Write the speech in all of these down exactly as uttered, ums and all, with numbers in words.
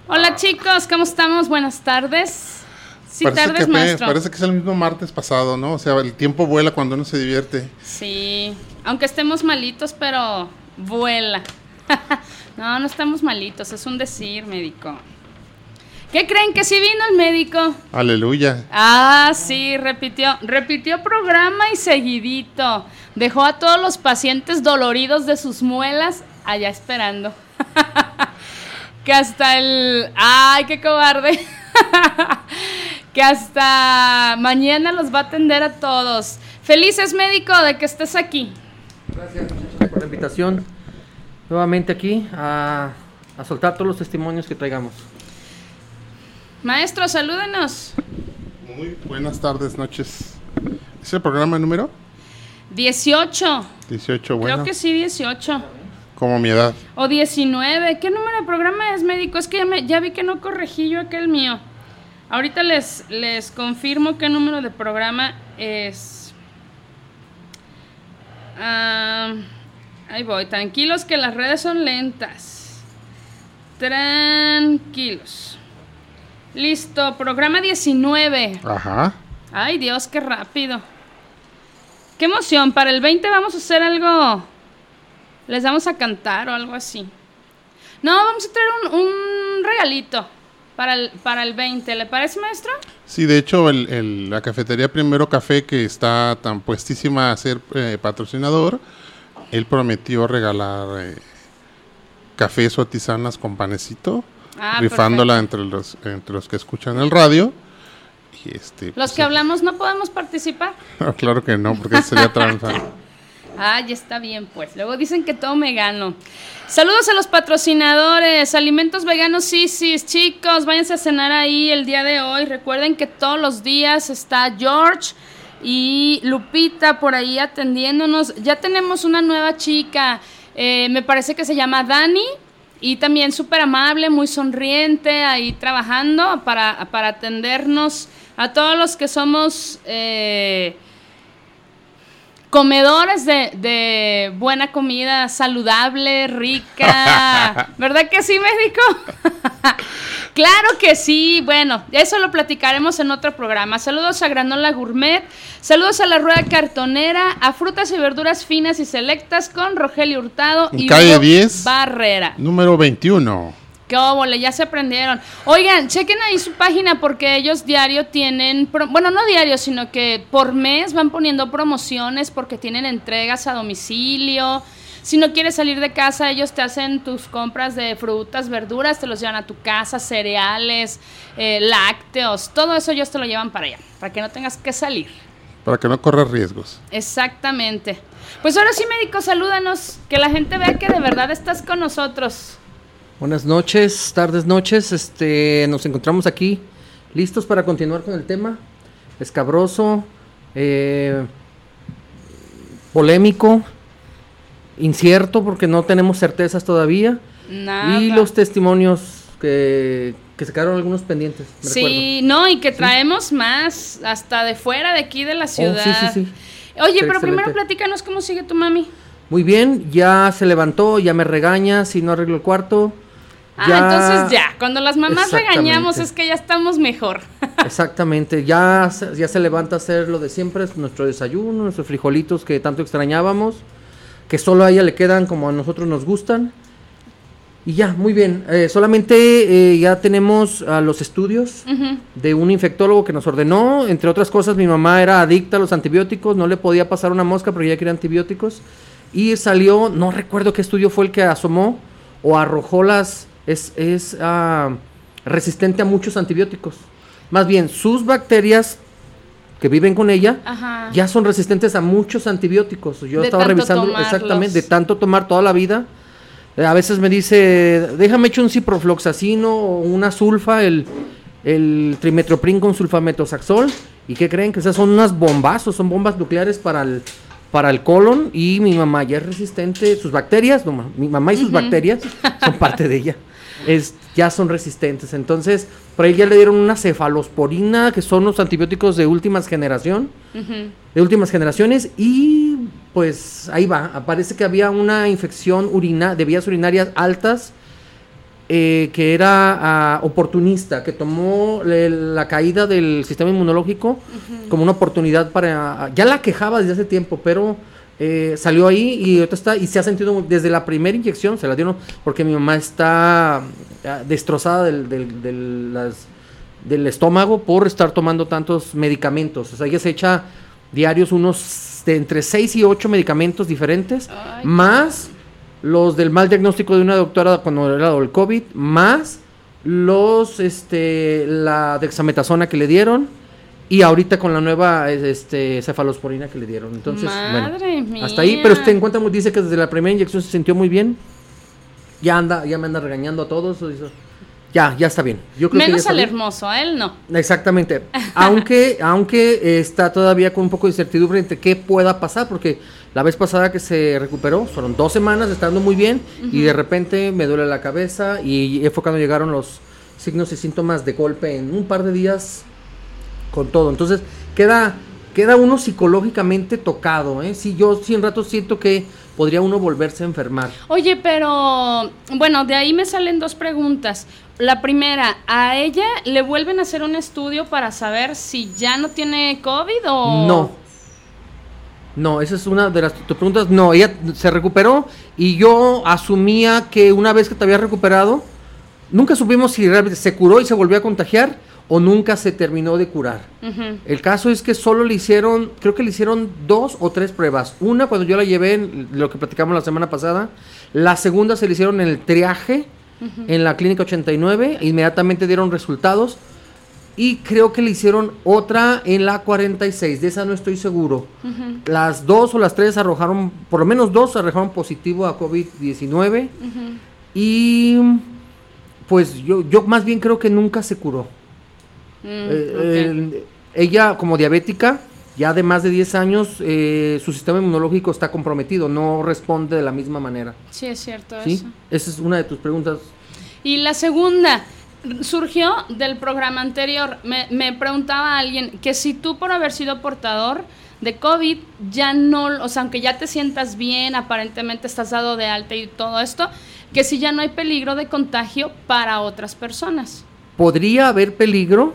Hola chicos, ¿cómo estamos? Buenas tardes. Sí, parece tardes, que maestro. Parece que es el mismo martes pasado, ¿no? O sea, el tiempo vuela cuando uno se divierte. Sí, aunque estemos malitos, pero vuela. No, no estamos malitos, es un decir, médico. ¿Qué creen? ¿Que sí vino el médico? Aleluya. Ah, sí, repitió, repitió programa y seguidito. Dejó a todos los pacientes doloridos de sus muelas allá esperando. Que hasta el... ¡Ay, qué cobarde! Que hasta mañana los va a atender a todos. Felices, médico, de que estés aquí. Gracias, muchachos, por la invitación. Nuevamente aquí a, a soltar todos los testimonios que traigamos. Maestro, salúdenos. Muy buenas tardes, noches. ¿Es el programa número? dieciocho. dieciocho, bueno. Creo que sí, dieciocho. Como mi edad. O diecinueve. ¿Qué número de programa es, médico? Es que ya, me, ya vi que no corregí yo aquel mío. Ahorita les, les confirmo qué número de programa es. Ah, ahí voy. Tranquilos que las redes son lentas. Tranquilos. Listo, programa diecinueve. Ajá. Ay, Dios, qué rápido. Qué emoción. Para el veinte vamos a hacer algo. Les vamos a cantar o algo así. No, vamos a traer un, un regalito para el, para el veinte. ¿Le parece, maestro? Sí, de hecho, el, el, la cafetería Primero Café, que está tan puestísima a ser eh, patrocinador, él prometió regalar eh, cafés o tisanas con panecito, Ah, rifándola entre los, entre los que escuchan el radio. Y este, Los pues, que hablamos no podemos participar. No, claro que no, porque sería trampa. Ah, ya está bien, pues. Luego dicen que todo me gano. Saludos a los patrocinadores. Alimentos Veganos Sisis. Chicos, váyanse a cenar ahí el día de hoy. Recuerden que todos los días está George y Lupita por ahí atendiéndonos. Ya tenemos una nueva chica. Eh, me parece que se llama Dani. Y también súper amable, muy sonriente, ahí trabajando para, para atendernos a todos los que somos... Eh, comedores de, de buena comida, saludable, rica. ¿Verdad que sí, médico? Claro que sí. Bueno, eso lo platicaremos en otro programa. Saludos a Granola Gourmet, saludos a La Rueda Cartonera, a Frutas y Verduras Finas y Selectas con Rogelio Hurtado en y calle Hugo diez, Barrera. Número veintiuno. ¡Qué óvole! Ya se aprendieron. Oigan, chequen ahí su página porque ellos diario tienen, pro, bueno, no diario, sino que por mes van poniendo promociones porque tienen entregas a domicilio. Si no quieres salir de casa, ellos te hacen tus compras de frutas, verduras, te los llevan a tu casa, cereales, eh, lácteos, todo eso ellos te lo llevan para allá, para que no tengas que salir. Para que no corras riesgos. Exactamente. Pues ahora sí, médico, salúdanos, que la gente vea que de verdad estás con nosotros. Buenas noches, tardes, noches. Este, nos encontramos aquí listos para continuar con el tema. Escabroso, eh, polémico, incierto porque no tenemos certezas todavía. Nada. Y los testimonios que, que se quedaron algunos pendientes. Me Sí, recuerdo. no, y que ¿Sí? traemos más hasta de fuera de aquí de la ciudad. Oh, sí, sí, sí. Oye, Está pero excelente. primero platícanos cómo sigue tu mami. Muy bien, ya se levantó, ya me regaña si no arreglo el cuarto. Ah, Ya- entonces ya, cuando las mamás Exactamente. regañamos es que ya estamos mejor. Exactamente, ya, se- ya se levanta a hacer lo de siempre, nuestro desayuno, nuestros frijolitos que tanto extrañábamos, que solo a ella le quedan como a nosotros nos gustan. Y ya, muy bien, eh, solamente eh, ya tenemos uh, los estudios Uh-huh. de un infectólogo que nos ordenó, entre otras cosas mi mamá era adicta a los antibióticos, no le podía pasar una mosca porque ella quería antibióticos, y salió, no recuerdo qué estudio fue el que asomó o arrojó las... es, es uh, resistente a muchos antibióticos. Más bien, sus bacterias que viven con ella Ajá. ya son resistentes a muchos antibióticos. Yo De estaba tanto revisando tomarlos. exactamente, de tanto tomar toda la vida. Eh, A veces me dice, déjame echar un ciprofloxacino o una sulfa, el, el trimetoprim con sulfametoxazol. ¿Y qué creen? Que esas son unas bombazos, son bombas nucleares para el, para el colon. Y mi mamá ya es resistente, sus bacterias, no, ma- mi mamá y sus Ujú. bacterias son parte de ella. Es, ya son resistentes. Entonces, por ahí ya le dieron una cefalosporina, que son los antibióticos de últimas generación, Uh-huh. de últimas generaciones, y pues ahí va, aparece que había una infección urina, de vías urinarias altas, eh, que era uh, oportunista, que tomó le, la caída del sistema inmunológico uh-huh. como una oportunidad para... Ya la quejaba desde hace tiempo, pero eh, salió ahí y ahorita está, y se ha sentido desde la primera inyección, se la dieron porque mi mamá está uh, destrozada del, del, del, las, del estómago por estar tomando tantos medicamentos. O sea, ella se echa diarios unos de entre seis y ocho medicamentos diferentes, Ay. más los del mal diagnóstico de una doctora cuando era el COVID, más los, este, la dexametasona que le dieron, y ahorita con la nueva, este, cefalosporina que le dieron. Entonces, Madre bueno, mía. hasta ahí, pero usted encuentra, dice que desde la primera inyección se sintió muy bien, ya anda, ya me anda regañando a todos, eso. Ya, ya está bien. Yo creo Menos que al bien. Hermoso, a él no. Exactamente. Aunque, aunque está todavía con un poco de incertidumbre entre qué pueda pasar, porque la vez pasada que se recuperó, fueron dos semanas estando muy bien, uh-huh. y de repente me duele la cabeza, y fue cuando llegaron los signos y síntomas de golpe en un par de días con todo. Entonces, queda, queda uno psicológicamente tocado, ¿eh? Sí, yo sí en rato siento que podría uno volverse a enfermar. Oye, pero, bueno, de ahí me salen dos preguntas. La primera, ¿a ella le vuelven a hacer un estudio para saber si ya no tiene COVID o...? No. No, esa es una de las tus preguntas. No, ella se recuperó y yo asumía que una vez que te había recuperado, nunca supimos si realmente se curó y se volvió a contagiar o nunca se terminó de curar. Uh-huh. El caso es que solo le hicieron, creo que le hicieron dos o tres pruebas. Una cuando yo la llevé, en lo que platicamos la semana pasada. La segunda se le hicieron en el triaje, uh-huh. en la clínica ochenta y nueve, inmediatamente dieron resultados. Y creo que le hicieron otra en la cuarenta y seis, de esa no estoy seguro. Uh-huh. Las dos o las tres arrojaron, por lo menos dos arrojaron positivo a COVID diecinueve. Uh-huh. Y pues yo, yo más bien creo que nunca se curó. Mm, eh, okay. eh, ella como diabética, ya de más de diez años, eh, su sistema inmunológico está comprometido, no responde de la misma manera. Sí, es cierto. ¿Sí? Eso. Esa es una de tus preguntas. Y la segunda, surgió del programa anterior, me, me preguntaba alguien que si tú por haber sido portador de COVID, ya no, o sea, aunque ya te sientas bien, aparentemente estás dado de alta y todo esto, que si ya no hay peligro de contagio para otras personas. Podría haber peligro,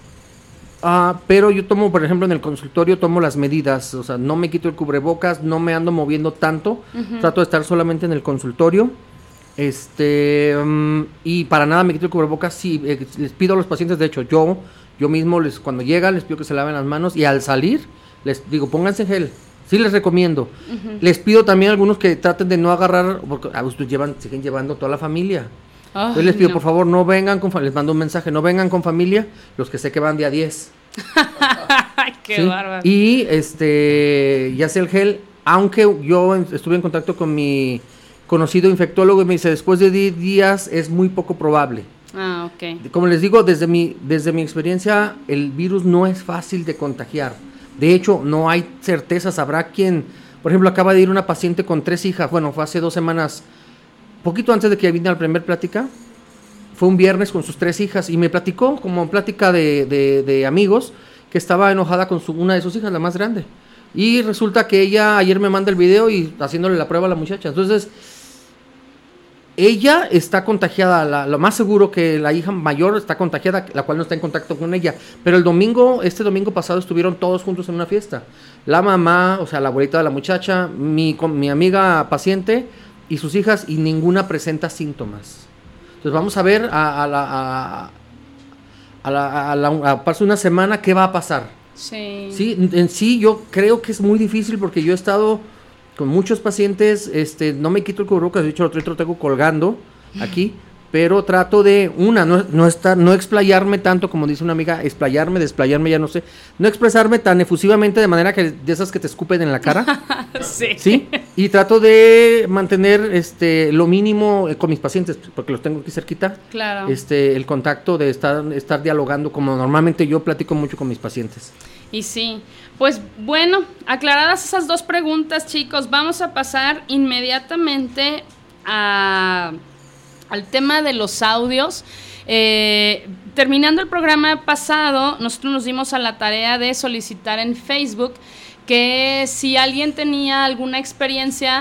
uh, pero yo tomo, por ejemplo, en el consultorio tomo las medidas, o sea, no me quito el cubrebocas, no me ando moviendo tanto, uh-huh. trato de estar solamente en el consultorio. Este um, y para nada me quito el cubrebocas. Sí, eh, les pido a los pacientes, de hecho yo yo mismo les cuando llegan les pido que se laven las manos y al salir les digo pónganse gel, sí les recomiendo. Uh-huh. Les pido también a algunos que traten de no agarrar, porque a ustedes llevan siguen llevando toda la familia. Ay, Entonces les pido no. por favor no vengan con, les mando un mensaje, no vengan con familia los que sé que van de a diez. Qué ¿sí? bárbaro. Y este ya sea el gel, aunque yo en, estuve en contacto con mi conocido infectólogo y me dice, después de diez días es muy poco probable. Ah, ok. Como les digo, desde mi, desde mi experiencia, el virus no es fácil de contagiar. De hecho, no hay certezas. Habrá quien, por ejemplo, acaba de ir una paciente con tres hijas, bueno, fue hace dos semanas, poquito antes de que vine a la primera plática, fue un viernes con sus tres hijas y me platicó, como plática de, de, de amigos, que estaba enojada con su, una de sus hijas, la más grande. Y resulta que ella ayer me manda el video y haciéndole la prueba a la muchacha. Entonces, ella está contagiada, la, lo más seguro que la hija mayor está contagiada, la cual no está en contacto con ella. Pero el domingo, este domingo pasado estuvieron todos juntos en una fiesta. La mamá, o sea, la abuelita de la muchacha, mi, con, mi amiga paciente y sus hijas, y ninguna presenta síntomas. Entonces vamos a ver a, a la a, a la a la a paso una semana qué va a pasar. Sí. Sí, en, en sí yo creo que es muy difícil porque yo he estado con muchos pacientes, este, no me quito el cubrebocas, de hecho lo otro tengo colgando aquí, pero trato de, una, no, no estar, no explayarme tanto, como dice una amiga, explayarme, desplayarme, ya no sé, no expresarme tan efusivamente de manera que, de esas que te escupen en la cara. Sí. Sí, y trato de mantener, este, lo mínimo eh, con mis pacientes, porque los tengo aquí cerquita. Claro. Este, el contacto de estar, estar dialogando como normalmente yo platico mucho con mis pacientes. Y sí, pues bueno, aclaradas esas dos preguntas, chicos, vamos a pasar inmediatamente a, al tema de los audios. Eh, terminando el programa pasado, nosotros nos dimos a la tarea de solicitar en Facebook que si alguien tenía alguna experiencia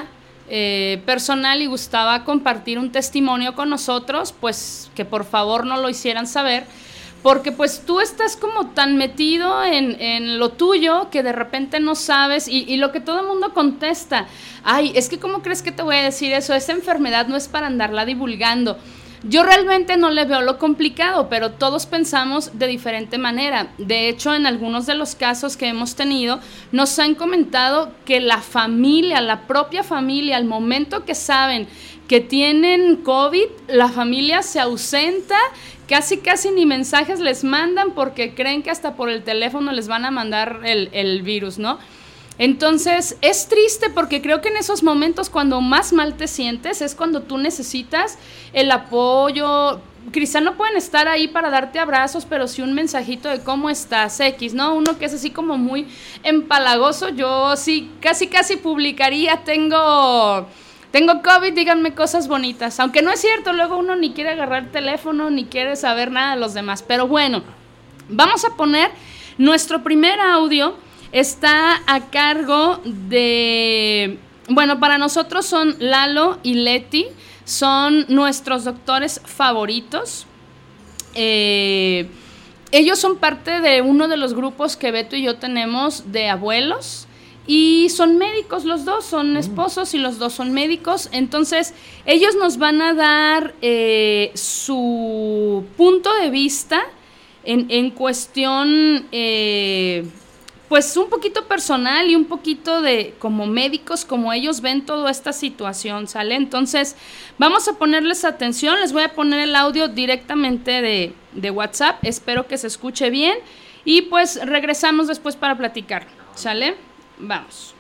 eh, personal y gustaba compartir un testimonio con nosotros, pues que por favor no lo hicieran saber, porque pues tú estás como tan metido en, en lo tuyo que de repente no sabes, y, y lo que todo el mundo contesta, ay, es que ¿cómo crees que te voy a decir eso? Esa enfermedad no es para andarla divulgando. Yo realmente no le veo lo complicado, pero todos pensamos de diferente manera. De hecho, en algunos de los casos que hemos tenido, nos han comentado que la familia, la propia familia, al momento que saben que tienen COVID, la familia se ausenta, casi casi ni mensajes les mandan porque creen que hasta por el teléfono les van a mandar el, el virus, ¿no? Entonces, es triste porque creo que en esos momentos cuando más mal te sientes es cuando tú necesitas el apoyo. Quizá no pueden estar ahí para darte abrazos, pero sí un mensajito de cómo estás, X, ¿no? Uno que es así como muy empalagoso. Yo sí casi casi publicaría, tengo... Tengo COVID, díganme cosas bonitas. Aunque no es cierto, luego uno ni quiere agarrar el teléfono, ni quiere saber nada de los demás. Pero bueno, vamos a poner nuestro primer audio. Está a cargo de... Bueno, para nosotros son Lalo y Leti. Son nuestros doctores favoritos. Eh, ellos son parte de uno de los grupos que Beto y yo tenemos de abuelos. Y son médicos los dos, son esposos y los dos son médicos. Entonces, ellos nos van a dar eh, su punto de vista en, en cuestión, eh, pues un poquito personal y un poquito de como médicos, como ellos ven toda esta situación, ¿sale? Entonces, vamos a ponerles atención. Les voy a poner el audio directamente de, de WhatsApp. Espero que se escuche bien. Y pues regresamos después para platicar, ¿sale? Vamos.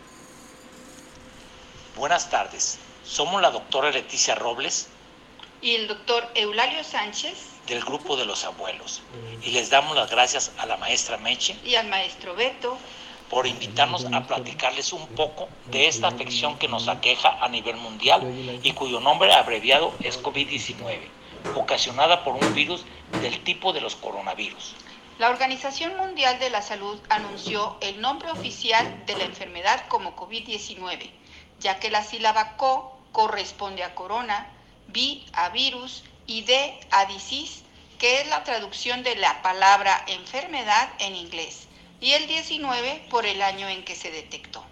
Buenas tardes. Somos la doctora Leticia Robles y el doctor Eulalio Sánchez del grupo de los abuelos. Y les damos las gracias a la maestra Meche y al maestro Beto por invitarnos a platicarles un poco de esta afección que nos aqueja a nivel mundial y cuyo nombre abreviado es COVID diecinueve, ocasionada por un virus del tipo de los coronavirus. La Organización Mundial de la Salud anunció el nombre oficial de la enfermedad como COVID diecinueve, ya que la sílaba co corresponde a corona, vi a virus y d a disease, que es la traducción de la palabra enfermedad en inglés, y el diecinueve por el año en que se detectó.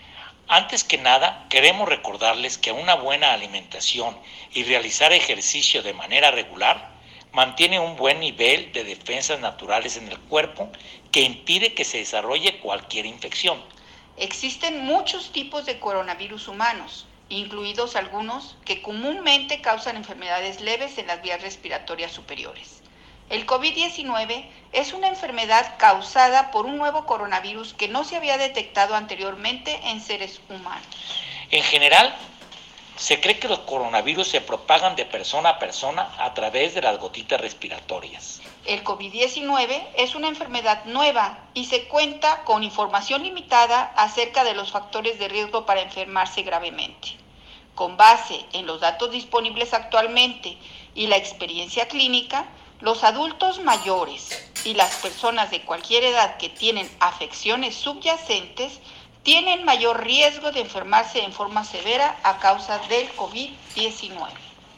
Antes que nada, queremos recordarles que una buena alimentación y realizar ejercicio de manera regular mantiene un buen nivel de defensas naturales en el cuerpo que impide que se desarrolle cualquier infección. Existen muchos tipos de coronavirus humanos, incluidos algunos que comúnmente causan enfermedades leves en las vías respiratorias superiores. El COVID diecinueve es una enfermedad causada por un nuevo coronavirus que no se había detectado anteriormente en seres humanos. En general, se cree que los coronavirus se propagan de persona a persona a través de las gotitas respiratorias. El COVID diecinueve es una enfermedad nueva y se cuenta con información limitada acerca de los factores de riesgo para enfermarse gravemente. Con base en los datos disponibles actualmente y la experiencia clínica, los adultos mayores y las personas de cualquier edad que tienen afecciones subyacentes tienen mayor riesgo de enfermarse en forma severa a causa del COVID diecinueve.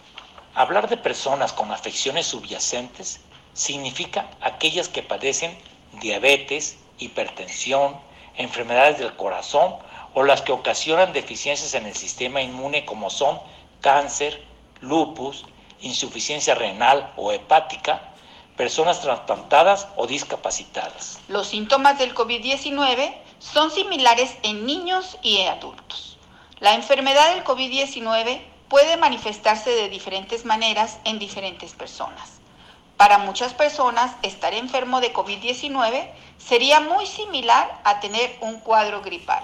Hablar de personas con afecciones subyacentes significa aquellas que padecen diabetes, hipertensión, enfermedades del corazón o las que ocasionan deficiencias en el sistema inmune como son cáncer, lupus, insuficiencia renal o hepática, personas trasplantadas o discapacitadas. Los síntomas del COVID diecinueve son similares en niños y en adultos. La enfermedad del COVID diecinueve puede manifestarse de diferentes maneras en diferentes personas. Para muchas personas, estar enfermo de COVID diecinueve sería muy similar a tener un cuadro gripal.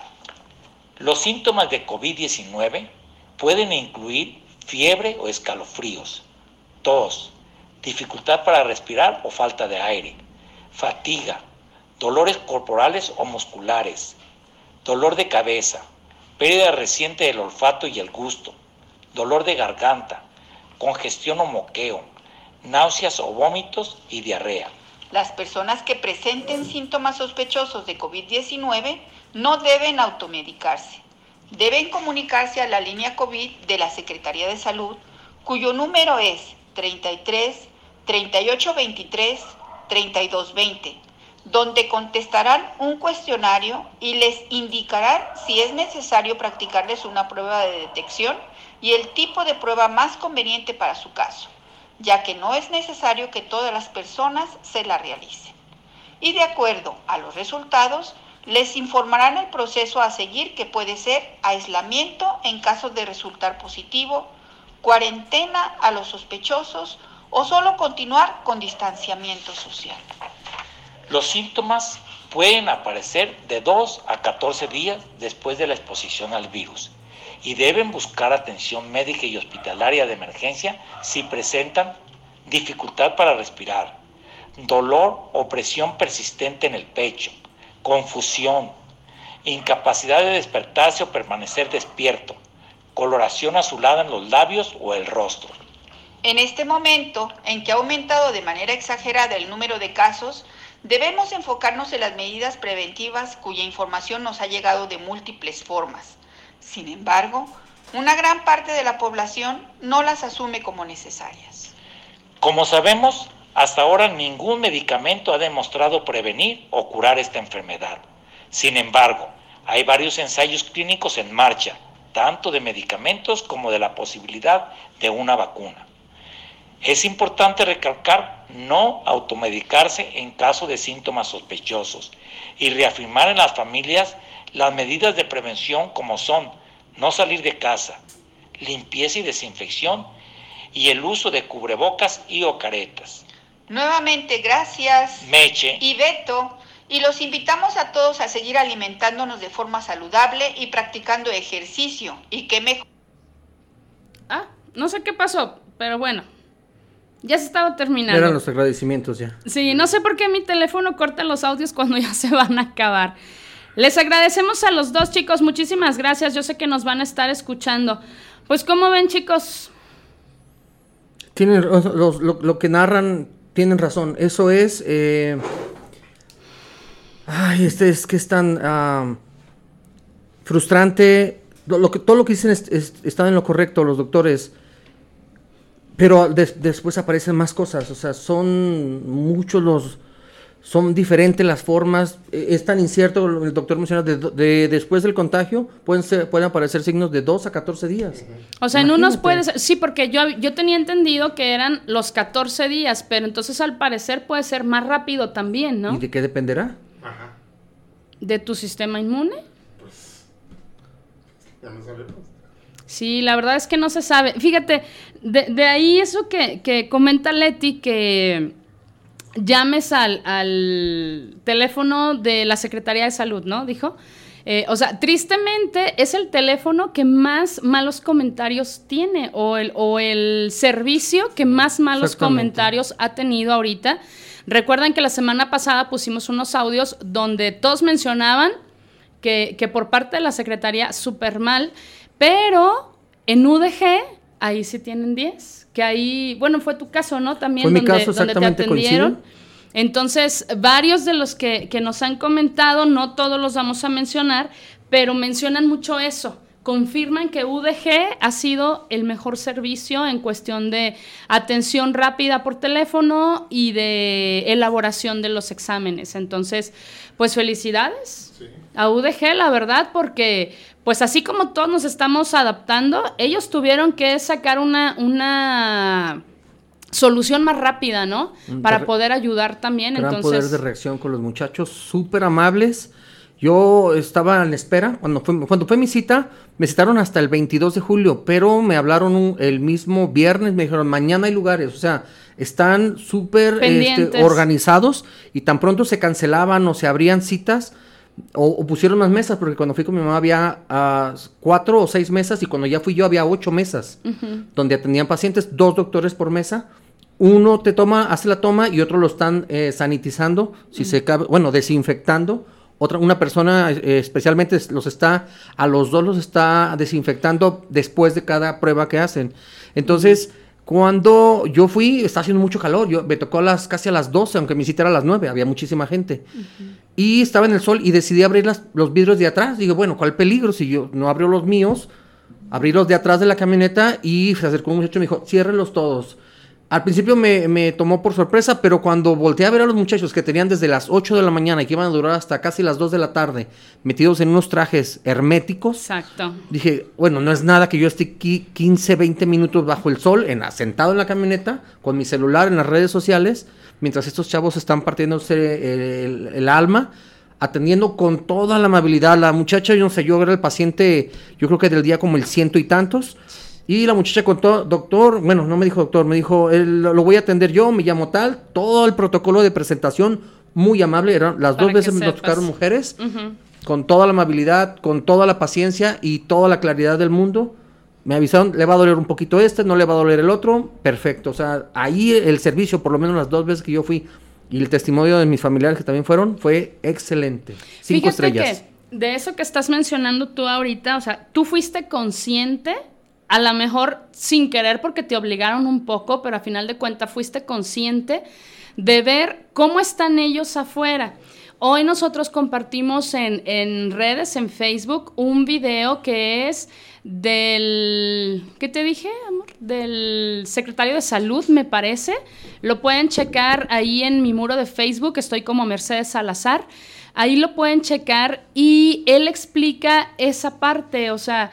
Los síntomas de COVID diecinueve pueden incluir fiebre o escalofríos, tos, dificultad para respirar o falta de aire, fatiga, dolores corporales o musculares, dolor de cabeza, pérdida reciente del olfato y el gusto, dolor de garganta, congestión o moqueo, náuseas o vómitos y diarrea. Las personas que presenten síntomas sospechosos de COVID diecinueve no deben automedicarse. deben comunicarse a la línea COVID de la Secretaría de Salud, cuyo número es treinta y tres, treinta y ocho veintitrés, treinta y dos veinte, donde contestarán un cuestionario y les indicarán si es necesario practicarles una prueba de detección y el tipo de prueba más conveniente para su caso, ya que no es necesario que todas las personas se la realicen. Y de acuerdo a los resultados, les informarán el proceso a seguir, que puede ser aislamiento en caso de resultar positivo, cuarentena a los sospechosos o solo continuar con distanciamiento social. Los síntomas pueden aparecer de dos a catorce días después de la exposición al virus y deben buscar atención médica y hospitalaria de emergencia si presentan dificultad para respirar, dolor o presión persistente en el pecho, confusión, incapacidad de despertarse o permanecer despierto, coloración azulada en los labios o el rostro. En este momento, en que ha aumentado de manera exagerada el número de casos, debemos enfocarnos en las medidas preventivas cuya información nos ha llegado de múltiples formas. Sin embargo, una gran parte de la población no las asume como necesarias. Como sabemos, hasta ahora ningún medicamento ha demostrado prevenir o curar esta enfermedad. Sin embargo, hay varios ensayos clínicos en marcha, tanto de medicamentos como de la posibilidad de una vacuna. Es importante recalcar no automedicarse en caso de síntomas sospechosos y reafirmar en las familias las medidas de prevención como son no salir de casa, limpieza y desinfección y el uso de cubrebocas y o caretas. Nuevamente, gracias, Meche y Beto, y los invitamos a todos a seguir alimentándonos de forma saludable y practicando ejercicio, y qué mejor. Ah, no sé qué pasó, pero bueno, ya se estaba terminando. Eran los agradecimientos ya. Sí, no sé por qué mi teléfono corta los audios cuando ya se van a acabar. Les agradecemos a los dos, chicos, muchísimas gracias, yo sé que nos van a estar escuchando. Pues, ¿cómo ven, chicos? Tienen, lo, lo, lo que narran, tienen razón, eso es... Eh, ay, este es que es tan uh, frustrante, lo, lo que, todo lo que dicen es, es, está en lo correcto los doctores, pero des, después aparecen más cosas, o sea, son muchos los... Son diferentes las formas, es tan incierto, el doctor menciona, de, de después del contagio pueden ser, pueden aparecer signos de dos a catorce días. O sea, Imagínate. En unos puede ser, sí, porque yo, yo tenía entendido que eran los catorce días, pero entonces al parecer puede ser más rápido también, ¿no? ¿Y de qué dependerá? Ajá. ¿De tu sistema inmune? Pues, ya no sabemos. Sí, la verdad es que no se sabe. Fíjate, de, de ahí eso que, que comenta Leti, que... llames al, al teléfono de la Secretaría de Salud, ¿no? Dijo. Eh, o sea, tristemente es el teléfono que más malos comentarios tiene o el, o el servicio que más malos comentarios ha tenido ahorita. Recuerdan que la semana pasada pusimos unos audios donde todos mencionaban que, que por parte de la Secretaría súper mal, pero en U D G ahí sí tienen diez. Que ahí, bueno, fue tu caso, ¿no? También fue donde, mi caso, donde exactamente, te atendieron. coincide. Entonces, varios de los que, que nos han comentado, no todos los vamos a mencionar, pero mencionan mucho eso. Confirman que U D G ha sido el mejor servicio en cuestión de atención rápida por teléfono y de elaboración de los exámenes. Entonces, pues felicidades sí. a U D G, la verdad, porque pues así como todos nos estamos adaptando, ellos tuvieron que sacar una, una solución más rápida, ¿no? Para poder ayudar también. Gran Entonces, poder de reacción con los muchachos, súper amables. Yo estaba en espera, cuando fue, cuando fue mi cita, me citaron hasta el veintidós de julio, pero me hablaron un, el mismo viernes, me dijeron, mañana hay lugares, o sea, están súper este, organizados y tan pronto se cancelaban o se abrían citas o, o pusieron más mesas, porque cuando fui con mi mamá había uh, cuatro o seis mesas y cuando ya fui yo había ocho mesas, uh-huh. donde atendían pacientes, dos doctores por mesa. Uno te toma, hace la toma y otro lo están eh, sanitizando, si uh-huh. se cabe, bueno, desinfectando. Otra, una persona eh, especialmente los está, a los dos los está desinfectando después de cada prueba que hacen. Entonces, uh-huh. cuando yo fui, está haciendo mucho calor, yo me tocó a las, casi a las doce, aunque mi cita era a las nueve, había muchísima gente. Uh-huh. y estaba en el sol y decidí abrir las, los vidrios de atrás. Digo, bueno, ¿cuál peligro? Si yo no abro los míos, abrí los de atrás de la camioneta y se acercó un muchacho y me dijo, ciérrenlos todos. Al principio me, me tomó por sorpresa, pero cuando volteé a ver a los muchachos que tenían desde las ocho de la mañana y que iban a durar hasta casi las dos de la tarde, metidos en unos trajes herméticos, Exacto. dije, bueno, no es nada que yo esté aquí quince, veinte minutos bajo el sol, en, sentado en la camioneta, con mi celular en las redes sociales, mientras estos chavos están partiéndose el, el, el alma, atendiendo con toda la amabilidad. La muchacha, yo no sé, yo era el paciente, yo creo que del día como el ciento y tantos. Y la muchacha contó, doctor, bueno, no me dijo doctor, me dijo, el, lo voy a atender yo, me llamo tal, todo el protocolo de presentación, muy amable, eran las Para dos veces me sepas. tocaron mujeres, Uh-huh. con toda la amabilidad, con toda la paciencia y toda la claridad del mundo. Me avisaron, le va a doler un poquito este, no le va a doler el otro, perfecto. O sea, ahí el servicio, por lo menos las dos veces que yo fui, y el testimonio de mis familiares que también fueron, fue excelente. Cinco Fíjate estrellas. Que de eso que estás mencionando tú ahorita, o sea, tú fuiste consciente, a lo mejor sin querer porque te obligaron un poco, pero a final de cuentas fuiste consciente de ver cómo están ellos afuera. Hoy nosotros compartimos en, en redes, en Facebook, un video que es del, ¿qué te dije, amor? Del secretario de Salud, me parece. Lo pueden checar ahí en mi muro de Facebook, estoy como Mercedes Salazar. Ahí lo pueden checar y él explica esa parte, o sea,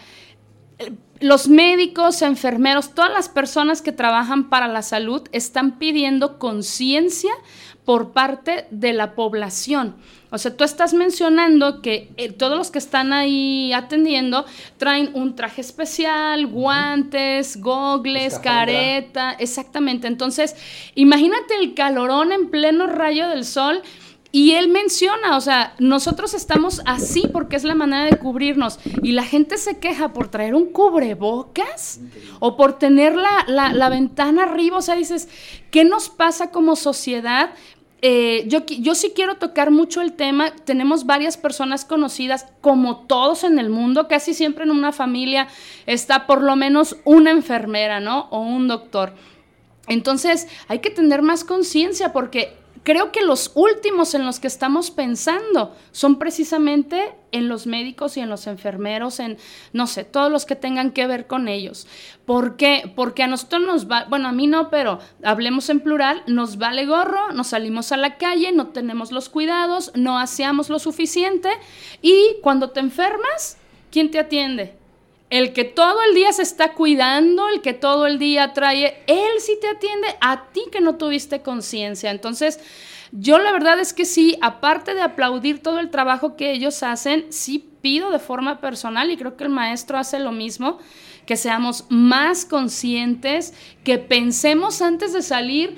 los médicos, enfermeros, todas las personas que trabajan para la salud están pidiendo conciencia por parte de la población. O sea, tú estás mencionando que eh, todos los que están ahí atendiendo traen un traje especial, guantes, gogles, Escafandra. careta, exactamente. Entonces, imagínate el calorón en pleno rayo del sol. Y él menciona, o sea, nosotros estamos así porque es la manera de cubrirnos y la gente se queja por traer un cubrebocas o por tener la, la, la ventana arriba, o sea, dices, ¿qué nos pasa como sociedad? Eh, yo, yo sí quiero tocar mucho el tema, tenemos varias personas conocidas, como todos en el mundo, casi siempre en una familia está por lo menos una enfermera, ¿no? O un doctor. Entonces, hay que tener más conciencia porque creo que los últimos en los que estamos pensando son precisamente en los médicos y en los enfermeros, en, no sé, todos los que tengan que ver con ellos. ¿Por qué? Porque a nosotros nos va, bueno, a mí no, pero hablemos en plural, nos vale gorro, nos salimos a la calle, no tenemos los cuidados, no aseamos lo suficiente y cuando te enfermas, ¿quién te atiende? El que todo el día se está cuidando, el que todo el día trae, él sí te atiende a ti que no tuviste conciencia. Entonces, yo la verdad es que sí, aparte de aplaudir todo el trabajo que ellos hacen, sí pido de forma personal, y creo que el maestro hace lo mismo, que seamos más conscientes, que pensemos antes de salir,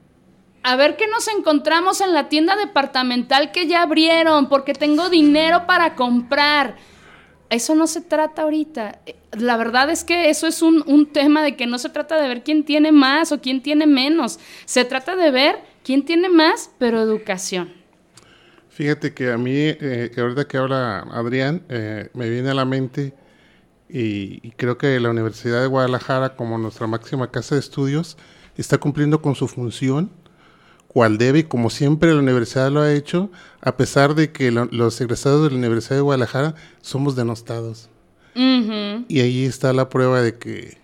a ver qué nos encontramos en la tienda departamental que ya abrieron, porque tengo dinero para comprar. Eso no se trata ahorita. La verdad es que eso es un, un tema de que no se trata de ver quién tiene más o quién tiene menos. Se trata de ver quién tiene más, pero educación. Fíjate que a mí, eh, ahorita que habla Adrián, eh, me viene a la mente y, y creo que la Universidad de Guadalajara, como nuestra máxima casa de estudios, está cumpliendo con su función, cual debe, y como siempre la universidad lo ha hecho, a pesar de que lo, los egresados de la Universidad de Guadalajara somos denostados. Uh-huh. Y ahí está la prueba de que,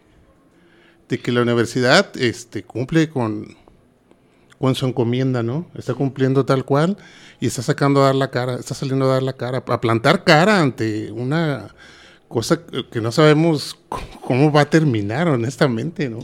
de que la universidad este, cumple con, con su encomienda, ¿no? Está cumpliendo tal cual y está sacando a dar la cara, está saliendo a dar la cara, a plantar cara ante una cosa que no sabemos cómo va a terminar, honestamente, ¿no?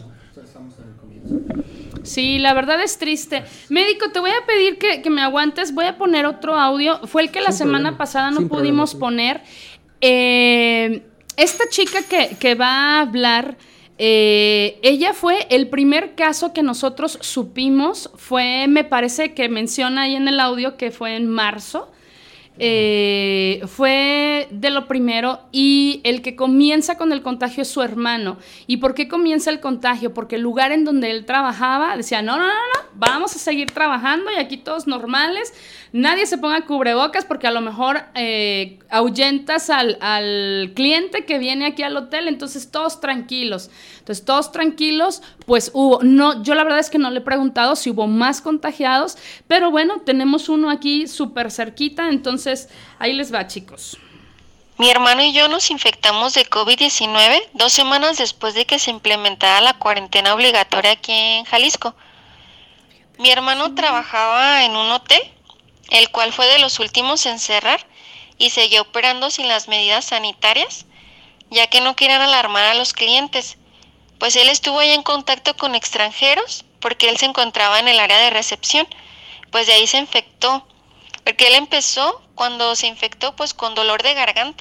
Sí, la verdad es triste. Médico, te voy a pedir que, que me aguantes. Voy a poner otro audio. Fue el que la Sin semana problema. pasada no Sin pudimos problema. poner. Eh, esta chica que, que va a hablar, eh, ella fue el primer caso que nosotros supimos. Fue, me parece que menciona ahí en el audio que fue en marzo. Eh, fue de lo primero y el que comienza con el contagio es su hermano. ¿Y por qué comienza el contagio? Porque el lugar en donde él trabajaba decía, no, no, no, no, vamos a seguir trabajando y aquí todos normales. Nadie se ponga cubrebocas porque a lo mejor eh, ahuyentas al, al cliente que viene aquí al hotel, entonces todos tranquilos. Entonces todos tranquilos, pues hubo, no, yo la verdad es que no le he preguntado si hubo más contagiados, pero bueno, tenemos uno aquí súper cerquita, entonces ahí les va, chicos. Mi hermano y yo nos infectamos de COVID diecinueve dos semanas después de que se implementara la cuarentena obligatoria aquí en Jalisco. Mi hermano trabajaba en un hotel, el cual fue de los últimos en cerrar y seguía operando sin las medidas sanitarias, ya que no querían alarmar a los clientes, pues él estuvo ahí en contacto con extranjeros porque él se encontraba en el área de recepción, pues de ahí se infectó, porque él empezó cuando se infectó pues con dolor de garganta,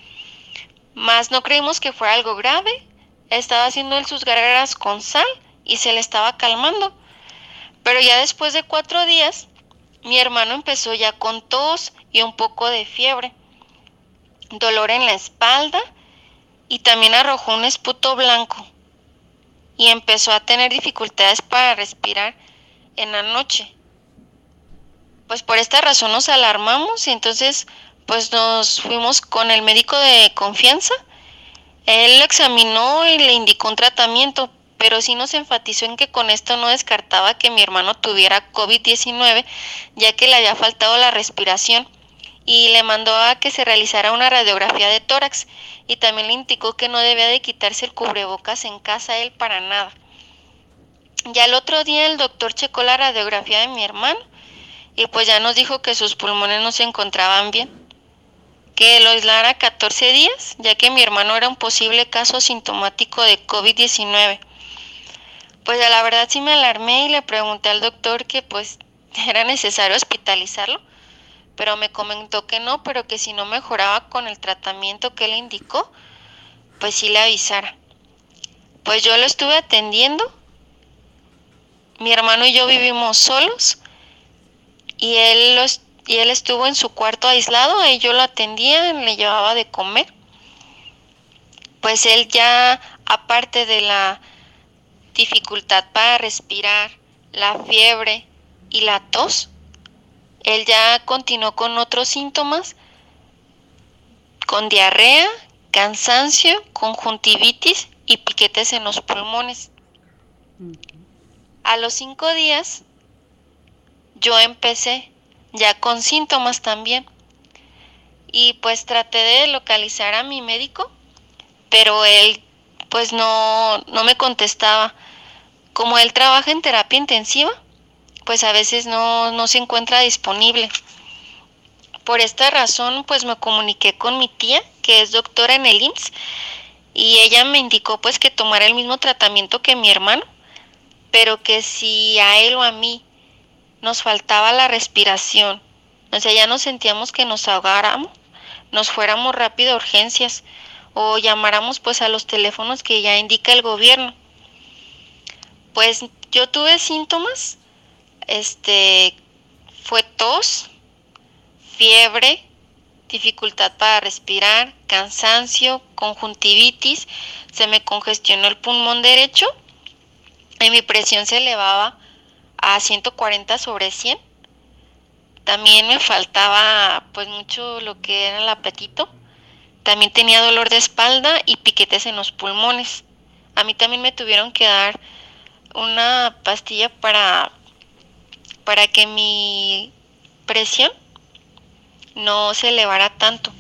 mas no creímos que fuera algo grave. Estaba haciendo él sus gárgaras con sal y se le estaba calmando, pero ya después de cuatro días mi hermano empezó ya con tos y un poco de fiebre, dolor en la espalda y también arrojó un esputo blanco y empezó a tener dificultades para respirar en la noche. Pues por esta razón nos alarmamos y entonces pues nos fuimos con el médico de confianza. Él lo examinó y le indicó un tratamiento, pero sí nos enfatizó en que con esto no descartaba que mi hermano tuviera COVID diecinueve, ya que le había faltado la respiración, y le mandó a que se realizara una radiografía de tórax, y también le indicó que no debía de quitarse el cubrebocas en casa él para nada. Ya el otro día el doctor checó la radiografía de mi hermano, y pues ya nos dijo que sus pulmones no se encontraban bien, que lo aislara catorce días, ya que mi hermano era un posible caso sintomático de COVID diecinueve. Pues a la verdad sí me alarmé y le pregunté al doctor que pues era necesario hospitalizarlo, pero me comentó que no, pero que si no mejoraba con el tratamiento que él indicó, pues sí le avisara. Pues yo lo estuve atendiendo, mi hermano y yo vivimos solos, y él, los, y él estuvo en su cuarto aislado, y yo lo atendía, le llevaba de comer. Pues él ya, aparte de la dificultad para respirar, la fiebre y la tos, él ya continuó con otros síntomas, con diarrea, cansancio, conjuntivitis y piquetes en los pulmones. A los cinco días yo empecé ya con síntomas también, y pues traté de localizar a mi médico, pero él pues no, no me contestaba. Como él trabaja en terapia intensiva, pues a veces no, no se encuentra disponible. Por esta razón pues me comuniqué con mi tía, que es doctora en el I M S S, y ella me indicó pues que tomara el mismo tratamiento que mi hermano, pero que si a él o a mí nos faltaba la respiración, o sea, ya nos sentíamos que nos ahogáramos, nos fuéramos rápido a urgencias o llamáramos pues a los teléfonos que ya indica el gobierno. Pues yo tuve síntomas, este, fue tos, fiebre, dificultad para respirar, cansancio, conjuntivitis, se me congestionó el pulmón derecho y mi presión se elevaba a ciento cuarenta sobre cien. También me faltaba pues mucho lo que era el apetito. También tenía dolor de espalda y piquetes en los pulmones. A mí también me tuvieron que dar una pastilla para, para que mi presión no se elevara tanto.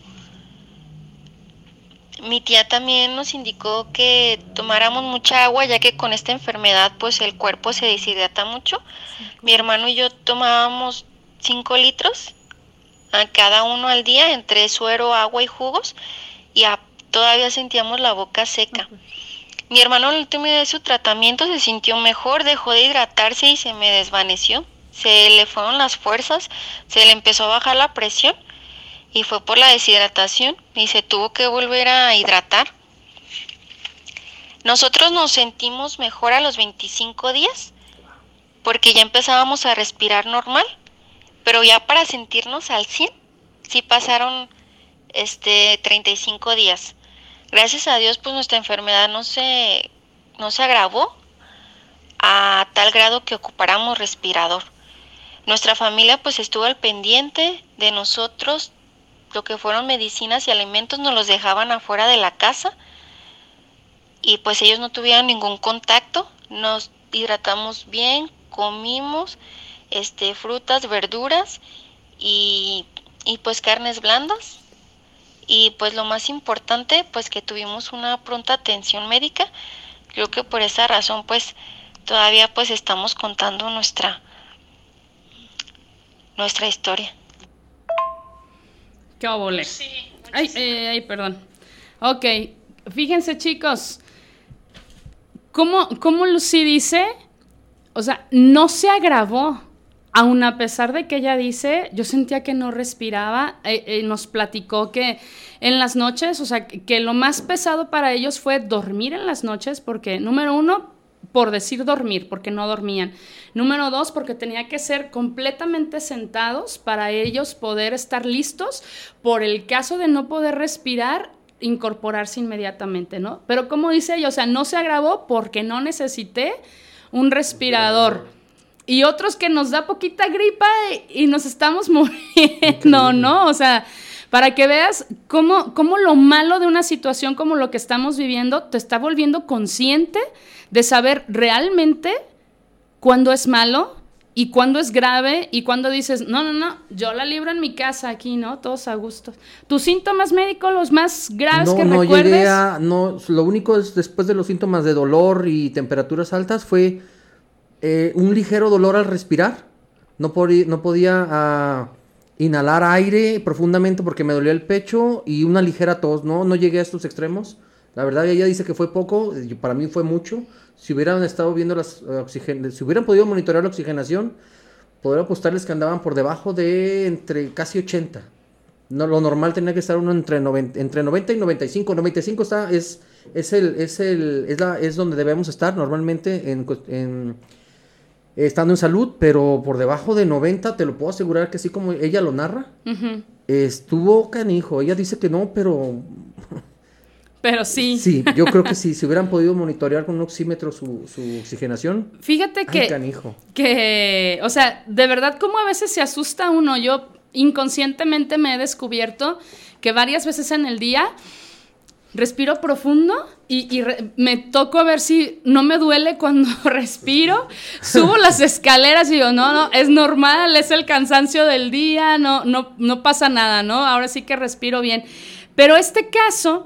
Mi tía también nos indicó que tomáramos mucha agua, ya que con esta enfermedad pues el cuerpo se deshidrata mucho. Mi hermano y yo tomábamos cinco litros a cada uno al día, entre suero, agua y jugos, y a, todavía sentíamos la boca seca. Mi hermano al último día de su tratamiento se sintió mejor, dejó de hidratarse y se me desvaneció. Se le fueron las fuerzas, se le empezó a bajar la presión, y fue por la deshidratación y se tuvo que volver a hidratar. Nosotros nos sentimos mejor a los veinticinco días porque ya empezábamos a respirar normal, pero ya para sentirnos al cien sí pasaron este treinta y cinco días. Gracias a Dios pues nuestra enfermedad no se no se agravó, a tal grado que ocupáramos respirador. Nuestra familia pues estuvo al pendiente de nosotros, lo que fueron medicinas y alimentos nos los dejaban afuera de la casa y pues ellos no tuvieron ningún contacto, nos hidratamos bien, comimos este, frutas, verduras y, y pues carnes blandas y pues lo más importante pues que tuvimos una pronta atención médica. Creo que por esa razón pues todavía pues estamos contando nuestra nuestra historia. Qué obole. Sí, ay, eh, ay, perdón. Ok, fíjense chicos, ¿cómo, cómo Lucy dice? O sea, no se agravó, aun a pesar de que ella dice, yo sentía que no respiraba, eh, eh, nos platicó que en las noches, o sea, que, que lo más pesado para ellos fue dormir en las noches, porque número uno, por decir dormir, porque no dormían. Número dos, porque tenía que ser completamente sentados para ellos poder estar listos por el caso de no poder respirar, incorporarse inmediatamente, ¿no? Pero como dice ella, o sea, no se agravó porque no necesité un respirador. Y otros que nos da poquita gripa y, y nos estamos muriendo, ¿no? O sea, para que veas cómo, cómo lo malo de una situación como lo que estamos viviendo te está volviendo consciente de saber realmente cuándo es malo y cuándo es grave y cuándo dices, no, no, no, yo la libro en mi casa aquí, ¿no? Todos a gusto. ¿Tus síntomas médicos, los más graves no, que no recuerdes? Llegué a, no, lo único es después de los síntomas de dolor y temperaturas altas fue eh, un ligero dolor al respirar. No, podí, no podía... Uh, inhalar aire profundamente porque me dolía el pecho y una ligera tos, no, no llegué a estos extremos. La verdad ella dice que fue poco, para mí fue mucho. Si hubieran estado viendo las oxigen... si hubieran podido monitorear la oxigenación, podría apostarles que andaban por debajo de entre casi ochenta. No, lo normal tenía que estar uno entre noventa, entre noventa y noventa y cinco. noventa y cinco está es es el es el es la es donde debemos estar normalmente en, en estando en salud, pero por debajo de noventa, te lo puedo asegurar que así como ella lo narra, uh-huh. Estuvo canijo. Ella dice que no, pero... Pero sí. Sí, yo creo que sí, si hubieran podido monitorear con un oxímetro su, su oxigenación. Fíjate que... Ay, canijo. Que, o sea, de verdad como a veces se asusta uno. Yo inconscientemente me he descubierto que varias veces en el día... respiro profundo y, y re, me toco a ver si no me duele cuando respiro. Subo las escaleras y digo, no, no, es normal, es el cansancio del día, no, no, no pasa nada, ¿no? Ahora sí que respiro bien. Pero este caso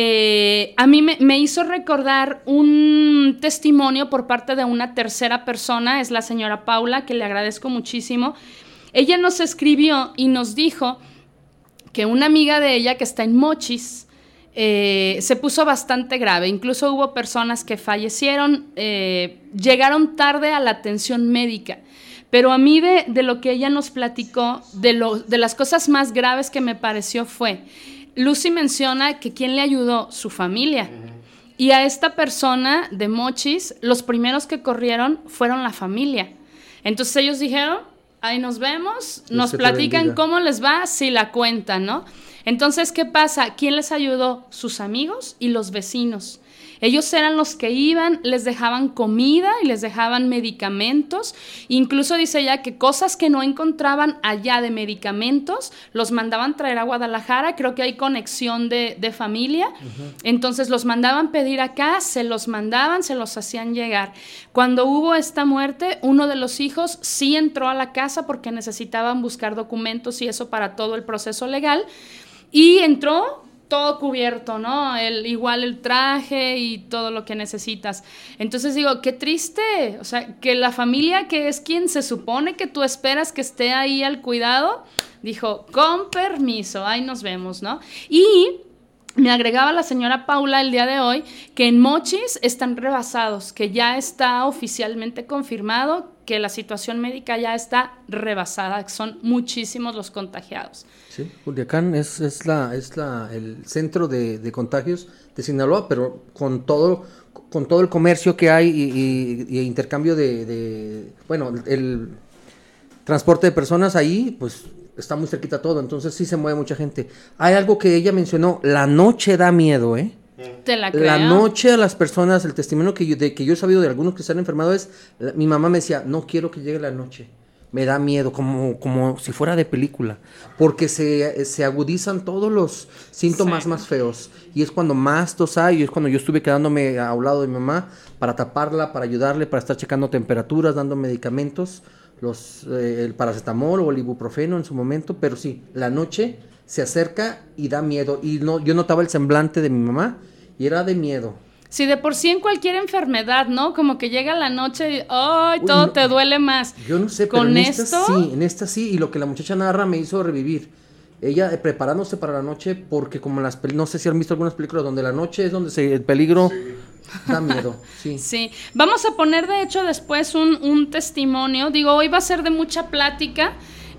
eh, a mí me, me hizo recordar un testimonio por parte de una tercera persona, es la señora Paula, que le agradezco muchísimo. Ella nos escribió y nos dijo que una amiga de ella que está en Mochis, Eh, se puso bastante grave, incluso hubo personas que fallecieron, eh, llegaron tarde a la atención médica, pero a mí de, de lo que ella nos platicó, de, lo, de las cosas más graves que me pareció fue, Lucy menciona que ¿quién le ayudó? Su familia, uh-huh. Y a esta persona de Mochis, los primeros que corrieron fueron la familia, entonces ellos dijeron, ahí nos vemos, Dios nos platican cómo les va, si la cuentan, ¿no? Entonces, ¿qué pasa? ¿Quién les ayudó? Sus amigos y los vecinos. Ellos eran los que iban, les dejaban comida y les dejaban medicamentos. Incluso dice ella que cosas que no encontraban allá de medicamentos, los mandaban traer a Guadalajara. Creo que hay conexión de, de familia. Uh-huh. Entonces los mandaban pedir acá, se los mandaban, se los hacían llegar. Cuando hubo esta muerte, uno de los hijos sí entró a la casa porque necesitaban buscar documentos y eso para todo el proceso legal. Y entró todo cubierto, ¿no? El, igual el traje y todo lo que necesitas. Entonces digo, qué triste, o sea, que la familia que es quien se supone que tú esperas que esté ahí al cuidado, dijo, con permiso, ahí nos vemos, ¿no? Y me agregaba la señora Paula el día de hoy que en Mochis están rebasados, que ya está oficialmente confirmado que la situación médica ya está rebasada, que son muchísimos los contagiados. Sí, Culiacán es, es, la, es la, el centro de, de contagios de Sinaloa, pero con todo, con todo el comercio que hay y, y, y intercambio de, de, bueno, el transporte de personas ahí, pues está muy cerquita todo, entonces sí se mueve mucha gente. Hay algo que ella mencionó, la noche da miedo, ¿eh? Te la creo. La noche a las personas, el testimonio que yo, de que yo he sabido de algunos que se han enfermado es, la, mi mamá me decía, no quiero que llegue la noche. Me da miedo, como, como si fuera de película, porque se, se agudizan todos los síntomas sí. más feos, y es cuando más tos hay, y es cuando yo estuve quedándome a un lado de mi mamá para taparla, para ayudarle, para estar checando temperaturas, dando medicamentos, los, eh, el paracetamol o el ibuprofeno en su momento, pero sí, la noche se acerca y da miedo, y no, yo notaba el semblante de mi mamá, y era de miedo. Sí, de por sí en cualquier enfermedad, ¿no? Como que llega la noche y ¡ay! Todo no, te duele más. Yo no sé, pero ¿Con en esto? esta sí, en esta sí, y lo que la muchacha narra me hizo revivir. Ella eh, preparándose para la noche, porque como las no sé si han visto algunas películas donde la noche es donde se, el peligro sí. da miedo. Sí. Sí, vamos a poner de hecho después un, un testimonio. Digo, hoy va a ser de mucha plática,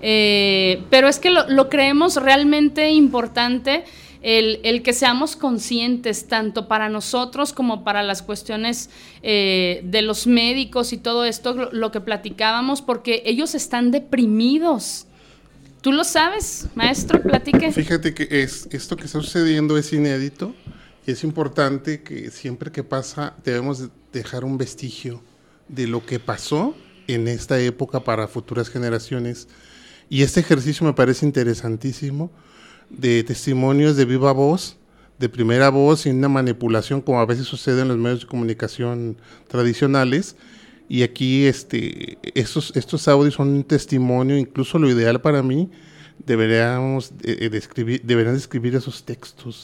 eh, pero es que lo, lo creemos realmente importante. El, el que seamos conscientes tanto para nosotros como para las cuestiones eh, de los médicos y todo esto, lo, lo que platicábamos, porque ellos están deprimidos. ¿Tú lo sabes, maestro? Platique. Fíjate que es, esto que está sucediendo es inédito y es importante que siempre que pasa debemos dejar un vestigio de lo que pasó en esta época para futuras generaciones. Y este ejercicio me parece interesantísimo, de testimonios de viva voz, de primera voz, sin una manipulación como a veces sucede en los medios de comunicación tradicionales. Y aquí este, estos, estos audios son un testimonio, incluso lo ideal para mí, deberíamos de, de escribir, deberían de escribir esos textos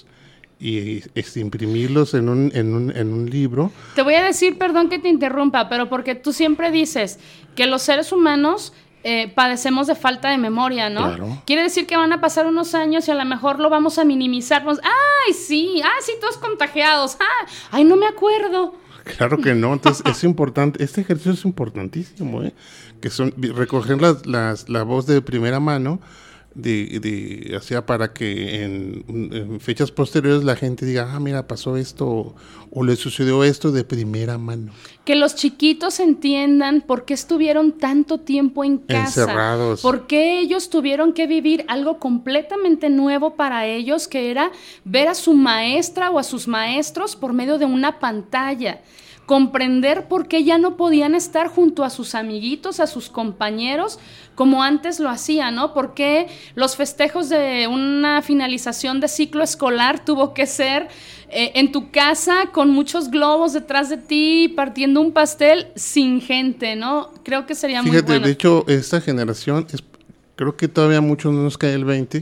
y este, imprimirlos en un, en, un, en un libro. Te voy a decir, perdón que te interrumpa, pero porque tú siempre dices que los seres humanos Eh, padecemos de falta de memoria, ¿no? Claro. Quiere decir que van a pasar unos años y a lo mejor lo vamos a minimizar. Vamos, ay, sí, ah, sí, todos contagiados. Ah, ay, no me acuerdo. Claro que no, entonces es importante, este ejercicio es importantísimo, ¿eh? Que son recoger las, las, la voz de primera mano, de, de, o sea, para que en, en fechas posteriores la gente diga, ah, mira, pasó esto, o, o le sucedió esto de primera mano. Que los chiquitos entiendan por qué estuvieron tanto tiempo en casa. Encerrados. Por qué ellos tuvieron que vivir algo completamente nuevo para ellos, que era ver a su maestra o a sus maestros por medio de una pantalla. Comprender por qué ya no podían estar junto a sus amiguitos, a sus compañeros, como antes lo hacían, ¿no? ¿Por qué los festejos de una finalización de ciclo escolar tuvo que ser eh, en tu casa con muchos globos detrás de ti, partiendo un pastel sin gente, ¿no? Creo que sería Fíjate, muy bueno. De hecho, esta generación, es, creo que todavía muchos no nos cae el veinte,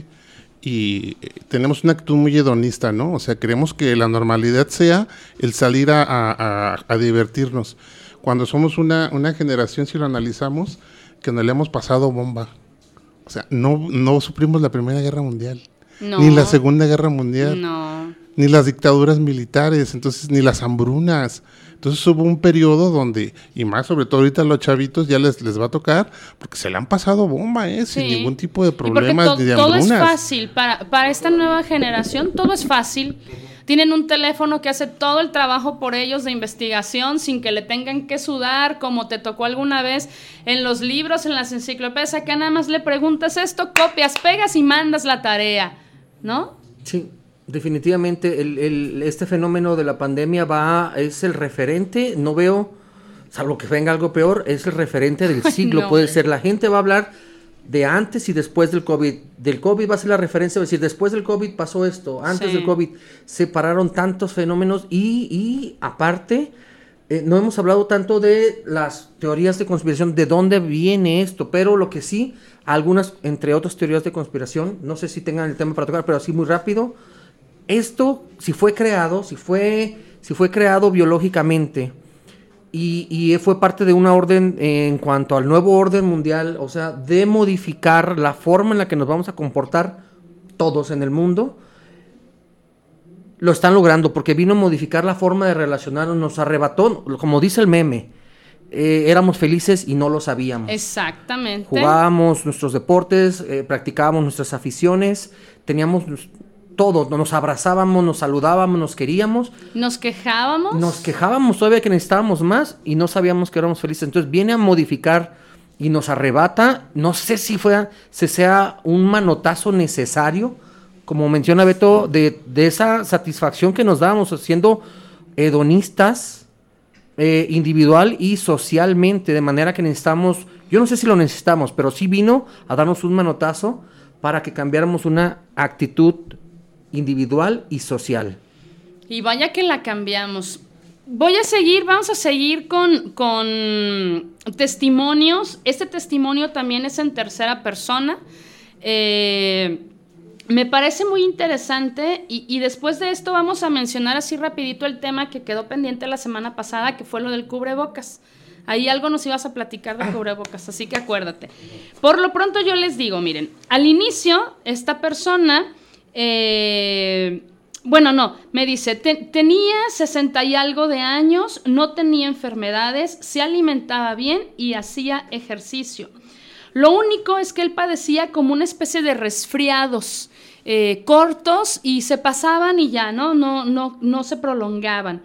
y tenemos una actitud muy hedonista, ¿no? O sea, queremos que la normalidad sea el salir a, a, a divertirnos. Cuando somos una, una generación, si lo analizamos, que no le hemos pasado bomba. O sea, no, no sufrimos la Primera Guerra Mundial, No. ni la Segunda Guerra Mundial, No. ni las dictaduras militares, entonces ni las hambrunas. Entonces hubo un periodo donde, y más sobre todo ahorita a los chavitos ya les, les va a tocar, porque se le han pasado bomba, ¿eh? Sin Sí. ningún tipo de Y porque problemas to- ni de todo hambrunas. es fácil, para, para esta nueva generación todo es fácil. Tienen un teléfono que hace todo el trabajo por ellos de investigación sin que le tengan que sudar, como te tocó alguna vez en los libros, en las enciclopedias. Acá nada más le preguntas esto, copias, pegas y mandas la tarea, ¿no? Sí, definitivamente el, el, este fenómeno de la pandemia va, es el referente, no veo, salvo que venga algo peor, es el referente del siglo, no. Puede ser, la gente va a hablar de antes y después del COVID, del COVID va a ser la referencia, va a decir, después del COVID pasó esto, antes Sí. del COVID se pararon tantos fenómenos y, y aparte, eh, no hemos hablado tanto de las teorías de conspiración, de dónde viene esto, pero lo que sí, algunas, entre otras teorías de conspiración, no sé si tengan el tema para tocar, pero así muy rápido, esto, si fue creado, si fue, si fue creado biológicamente y, y fue parte de una orden eh, en cuanto al nuevo orden mundial, o sea, de modificar la forma en la que nos vamos a comportar todos en el mundo, lo están logrando porque vino a modificar la forma de relacionarnos, nos arrebató, como dice el meme, eh, éramos felices y no lo sabíamos. Exactamente. Jugábamos nuestros deportes, eh, practicábamos nuestras aficiones, teníamos todo, nos abrazábamos, nos saludábamos, nos queríamos. Nos quejábamos. Nos quejábamos todavía que necesitábamos más y no sabíamos que éramos felices. Entonces viene a modificar y nos arrebata. No sé si, fue, si sea un manotazo necesario como menciona Beto, de, de esa satisfacción que nos damos siendo hedonistas, eh, individual y socialmente, de manera que necesitamos, yo no sé si lo necesitamos, pero sí vino a darnos un manotazo para que cambiáramos una actitud individual y social. Y vaya que la cambiamos. Voy a seguir, vamos a seguir con, con testimonios. Este testimonio también es en tercera persona. Eh, me parece muy interesante y, y después de esto vamos a mencionar así rapidito el tema que quedó pendiente la semana pasada, que fue lo del cubrebocas. Ahí algo nos ibas a platicar de cubrebocas, así que acuérdate. Por lo pronto yo les digo, miren, al inicio esta persona... Eh, Bueno, no, me dice, te, tenía sesenta y algo de años, no tenía enfermedades, se alimentaba bien y hacía ejercicio. Lo único es que él padecía como una especie de resfriados eh, cortos y se pasaban y ya, ¿no? No, no, no se prolongaban.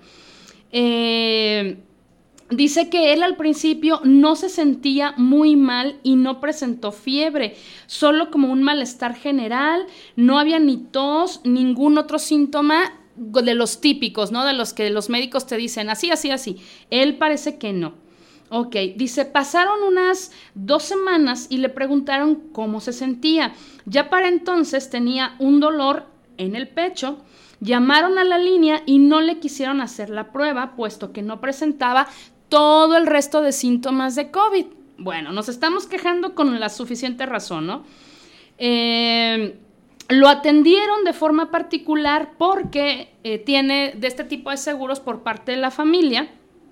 Eh... Dice que él al principio no se sentía muy mal y no presentó fiebre, solo como un malestar general, no había ni tos, ningún otro síntoma de los típicos, ¿no? De los que los médicos te dicen así, así, así. Él parece que no. Ok, dice, pasaron unas dos semanas y le preguntaron cómo se sentía. Ya para entonces tenía un dolor en el pecho. Llamaron a la línea y no le quisieron hacer la prueba, puesto que no presentaba todo el resto de síntomas de COVID. Bueno, nos estamos quejando con la suficiente razón, ¿no? Eh, lo atendieron de forma particular porque eh, tiene de este tipo de seguros por parte de la familia.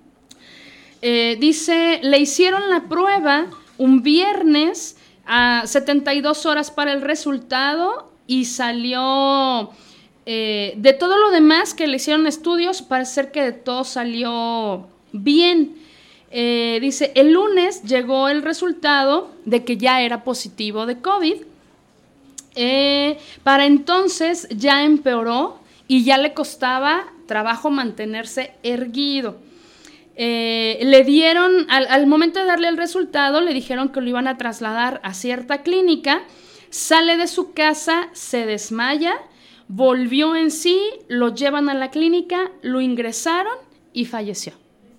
Eh, dice, le hicieron la prueba un viernes a setenta y dos horas para el resultado y salió... Eh, de todo lo demás que le hicieron estudios, parece ser que de todo salió bien. Eh, dice, el lunes llegó el resultado de que ya era positivo de COVID. Eh, para entonces ya empeoró y ya le costaba trabajo mantenerse erguido. Eh, le dieron, al, al momento de darle el resultado, le dijeron que lo iban a trasladar a cierta clínica. Sale de su casa, se desmaya, volvió en sí, lo llevan a la clínica, lo ingresaron y falleció.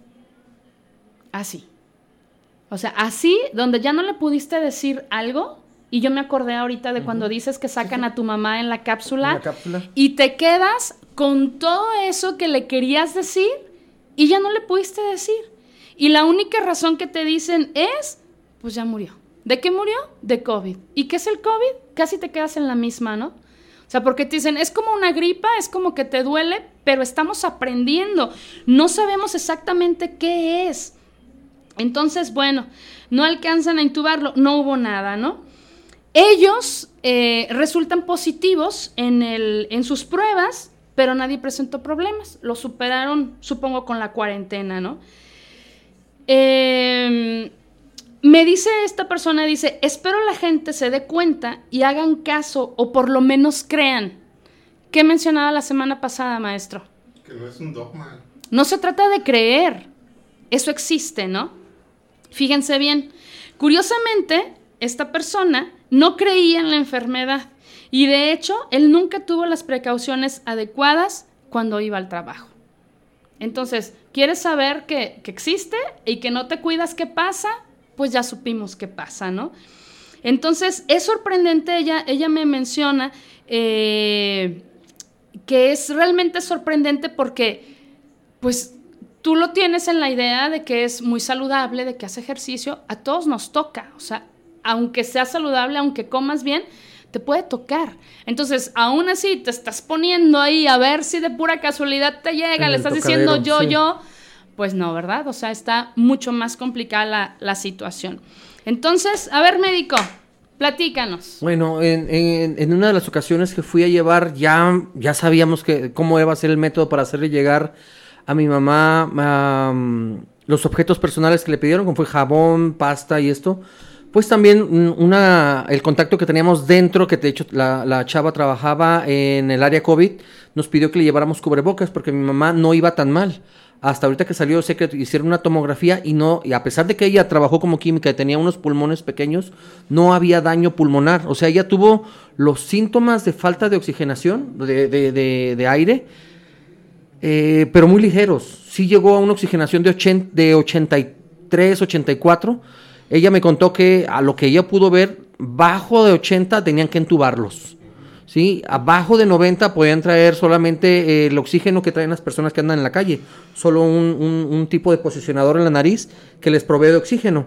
Así. O sea, así, donde ya no le pudiste decir algo, y yo me acordé ahorita de uh-huh. cuando dices que sacan a tu mamá en la cápsula, en la cápsula, y te quedas con todo eso que le querías decir, y ya no le pudiste decir. Y la única razón que te dicen es, pues ya murió. ¿De qué murió? De COVID. ¿Y qué es el COVID? Casi te quedas en la misma, ¿no? O sea, porque te dicen, es como una gripa, es como que te duele, pero estamos aprendiendo. No sabemos exactamente qué es. Entonces, bueno, no alcanzan a intubarlo, no hubo nada, ¿no? Ellos eh, resultan positivos en, el, en sus pruebas, pero nadie presentó problemas. Lo superaron, supongo, con la cuarentena, ¿no? Eh... Me dice esta persona, dice, espero la gente se dé cuenta y hagan caso o por lo menos crean. ¿Qué mencionaba la semana pasada, maestro? Que no es un dogma. No se trata de creer, eso existe, ¿no? Fíjense bien, curiosamente, esta persona no creía en la enfermedad y de hecho, él nunca tuvo las precauciones adecuadas cuando iba al trabajo. Entonces, ¿quieres saber que, que existe y que no te cuidas qué pasa? Pues ya supimos qué pasa, ¿no? Entonces, es sorprendente, ella, ella me menciona eh, que es realmente sorprendente porque, pues, tú lo tienes en la idea de que es muy saludable, de que hace ejercicio, a todos nos toca, o sea, aunque sea saludable, aunque comas bien, te puede tocar. Entonces, aún así, te estás poniendo ahí a ver si de pura casualidad te llega, le estás diciendo yo, sí. yo... Pues no, ¿verdad? O sea, está mucho más complicada la, la situación. Entonces, a ver, médico, platícanos. Bueno, en, en, en una de las ocasiones que fui a llevar, ya, ya sabíamos que cómo iba a ser el método para hacerle llegar a mi mamá um, los objetos personales que le pidieron, como fue jabón, pasta y esto. Pues también una, el contacto que teníamos dentro, que de hecho la, la chava trabajaba en el área COVID, nos pidió que le lleváramos cubrebocas porque mi mamá no iba tan mal. hasta ahorita que salió, sé que hicieron una tomografía y no, y a pesar de que ella trabajó como química y tenía unos pulmones pequeños, no había daño pulmonar. O sea, ella tuvo los síntomas de falta de oxigenación, de, de, de, de aire, eh, pero muy ligeros. Sí llegó a una oxigenación de, ochenta, de ochenta y tres, ochenta y cuatro. Ella me contó que a lo que ella pudo ver, bajo de ochenta tenían que entubarlos. ¿Sí? Abajo de noventa podían traer solamente eh, el oxígeno que traen las personas que andan en la calle, solo un, un, un tipo de posicionador en la nariz que les provee de oxígeno.